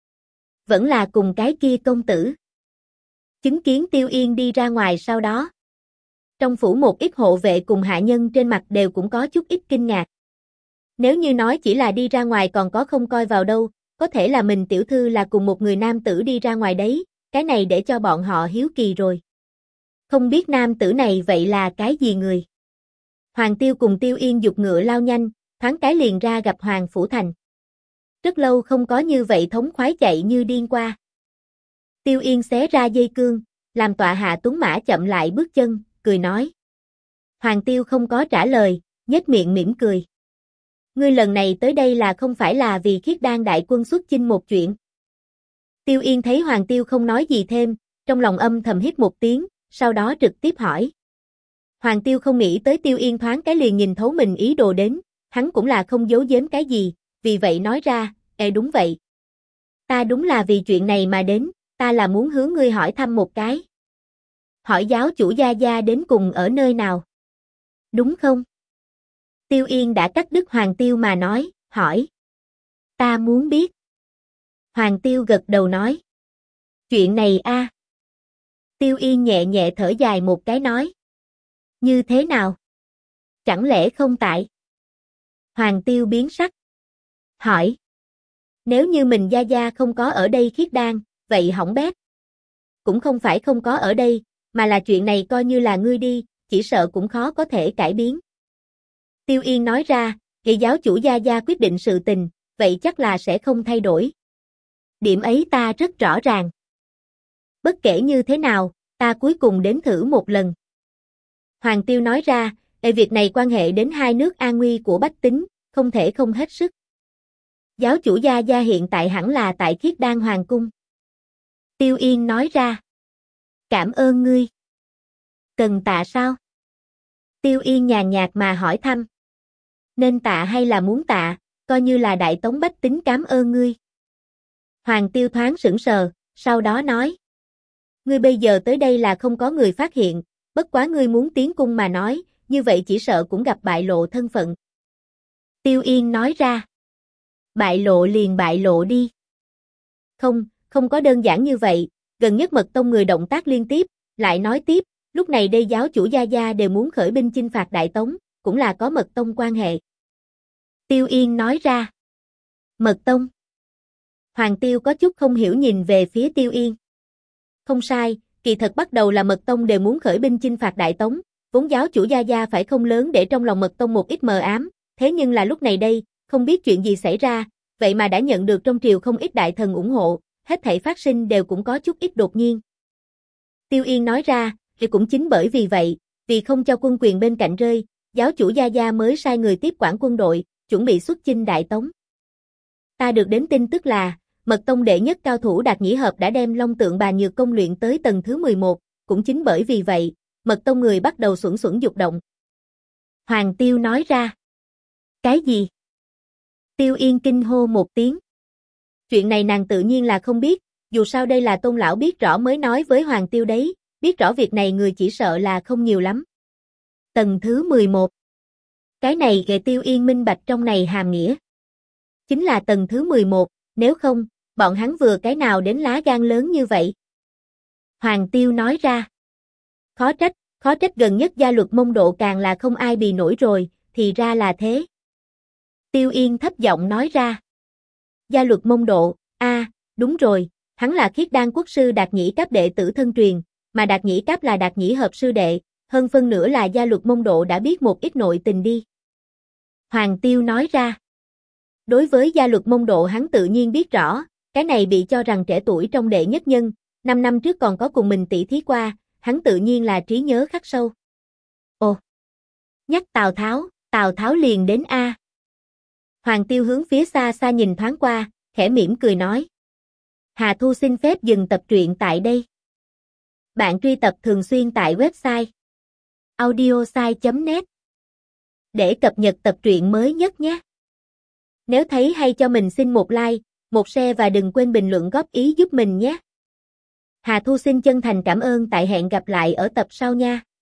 Vẫn là cùng cái kia công tử. Chứng kiến Tiêu Yên đi ra ngoài sau đó. Trong phủ một ít hộ vệ cùng hạ nhân trên mặt đều cũng có chút ít kinh ngạc. Nếu như nói chỉ là đi ra ngoài còn có không coi vào đâu, có thể là mình tiểu thư là cùng một người nam tử đi ra ngoài đấy, cái này để cho bọn họ hiếu kỳ rồi. Không biết nam tử này vậy là cái gì người? Hoàng Tiêu cùng Tiêu Yên giục ngựa lao nhanh, thoáng cái liền ra gặp Hoàng Phủ Thành. Rất lâu không có như vậy thống khoái chạy như điên qua. Tiêu Yên xé ra dây cương, làm tọa hạ tuấn mã chậm lại bước chân, cười nói. Hoàng Tiêu không có trả lời, nhếch miệng mỉm cười. Ngươi lần này tới đây là không phải là vì Khiết Đan đại quân xuất chinh một chuyện. Tiêu Yên thấy Hoàng Tiêu không nói gì thêm, trong lòng âm thầm hít một tiếng, sau đó trực tiếp hỏi. Hoàng Tiêu không nghĩ tới Tiêu Yên thoáng cái liền nhìn thấu mình ý đồ đến, hắn cũng là không giấu giếm cái gì, vì vậy nói ra, đúng vậy. Ta đúng là vì chuyện này mà đến, ta là muốn hướng ngươi hỏi thăm một cái. Hỏi giáo chủ gia gia đến cùng ở nơi nào? Đúng không? Tiêu Yên đã cắt đứt Hoàng Tiêu mà nói, hỏi. Ta muốn biết. Hoàng Tiêu gật đầu nói. Chuyện này a. Tiêu Yên nhẹ nhẹ thở dài một cái nói. Như thế nào? Chẳng lẽ không tại? Hoàng Tiêu biến sắc. Hỏi. Nếu như mình gia gia không có ở đây Khiết Đan, vậy hỏng bét. Cũng không phải không có ở đây, mà là chuyện này coi như là ngươi đi, chỉ sợ cũng khó có thể cải biến. Tiêu Yên nói ra, khi giáo chủ gia gia quyết định sự tình, vậy chắc là sẽ không thay đổi. Điểm ấy ta rất rõ ràng. Bất kể như thế nào, ta cuối cùng đến thử một lần. Hoàng Tiêu nói ra, việc này quan hệ đến hai nước an nguy của bách tính, không thể không hết sức. Giáo chủ gia gia hiện tại hẳn là tại Khiết Đan Hoàng cung. Tiêu Yên nói ra. Cảm ơn ngươi. Cần tạ sao? Tiêu Yên nhàn nhạt mà hỏi thăm. Nên tạ hay là muốn tạ, coi như là đại tống bách tính cảm ơn ngươi. Hoàng Tiêu thoáng sững sờ, sau đó nói. Ngươi bây giờ tới đây là không có người phát hiện, bất quá ngươi muốn tiến cung mà nói, như vậy chỉ sợ cũng gặp bại lộ thân phận. Tiêu Yên nói ra. Bại lộ liền bại lộ đi. Không có đơn giản như vậy, gần nhất Mật Tông người động tác liên tiếp, lại nói tiếp, lúc này đây giáo chủ gia gia đều muốn khởi binh chinh phạt Đại Tống, cũng là có Mật Tông quan hệ. Tiêu Yên nói ra. Mật Tông. Hoàng Tiêu có chút không hiểu nhìn về phía Tiêu Yên. Không sai, kỳ thật bắt đầu là Mật Tông đều muốn khởi binh chinh phạt Đại Tống, vốn giáo chủ gia gia phải không lớn để trong lòng Mật Tông một ít mờ ám, thế nhưng là lúc này đây, không biết chuyện gì xảy ra, vậy mà đã nhận được trong triều không ít đại thần ủng hộ, hết thảy phát sinh đều cũng có chút ít đột nhiên. Tiêu Yên nói ra, thì cũng chính bởi vì vậy, vì không cho quân quyền bên cạnh rơi, giáo chủ gia gia mới sai người tiếp quản quân đội, chuẩn bị xuất chinh Đại Tống. Ta được đến tin tức là, Mật Tông đệ nhất cao thủ Đạt Nhĩ Hợp đã đem Long Tượng Bà Nhược công luyện tới tầng thứ 11, cũng chính bởi vì vậy, Mật Tông người bắt đầu xuẩn xuẩn dục động. Hoàng Tiêu nói ra. Cái gì? Tiêu Yên kinh hô một tiếng. Chuyện này nàng tự nhiên là không biết, dù sao đây là Tôn lão biết rõ mới nói với Hoàng Tiêu đấy, biết rõ việc này người chỉ sợ là không nhiều lắm. Tầng thứ 11. Cái này Ghệ Tiêu Yên minh bạch trong này hàm nghĩa. Chính là tầng thứ 11, nếu không, bọn hắn vừa cái nào đến lá gan lớn như vậy. Hoàng Tiêu nói ra. Khó trách gần nhất gia luật môn độ càng là không ai bì nổi rồi, thì ra là thế. Tiêu Yên thấp giọng nói ra. Gia luật môn độ, đúng rồi, hắn là Khiết Đan quốc sư Đạt Nhĩ Cáp đệ tử thân truyền, mà Đạt Nhĩ Cáp là Đạt Nhĩ hợp sư đệ, hơn phân nửa là gia luật môn độ đã biết một ít nội tình đi. Hoàng Tiêu nói ra. Đối với gia luật môn độ hắn tự nhiên biết rõ, cái này bị cho rằng trẻ tuổi trong đệ nhất nhân, 5 năm trước còn có cùng mình tỷ thí qua, hắn tự nhiên là trí nhớ khắc sâu. Ồ! Nhắc Tào Tháo liền đến a. Hoàng Tiêu hướng phía xa xa nhìn thoáng qua, khẽ mỉm cười nói. Hà Thu xin phép dừng tập truyện tại đây. Bạn truy tập thường xuyên tại website audiosai.net để cập nhật tập truyện mới nhất nhé. Nếu thấy hay cho mình xin một like, một share và đừng quên bình luận góp ý giúp mình nhé. Hà Thu xin chân thành cảm ơn, tại hẹn gặp lại ở tập sau nha.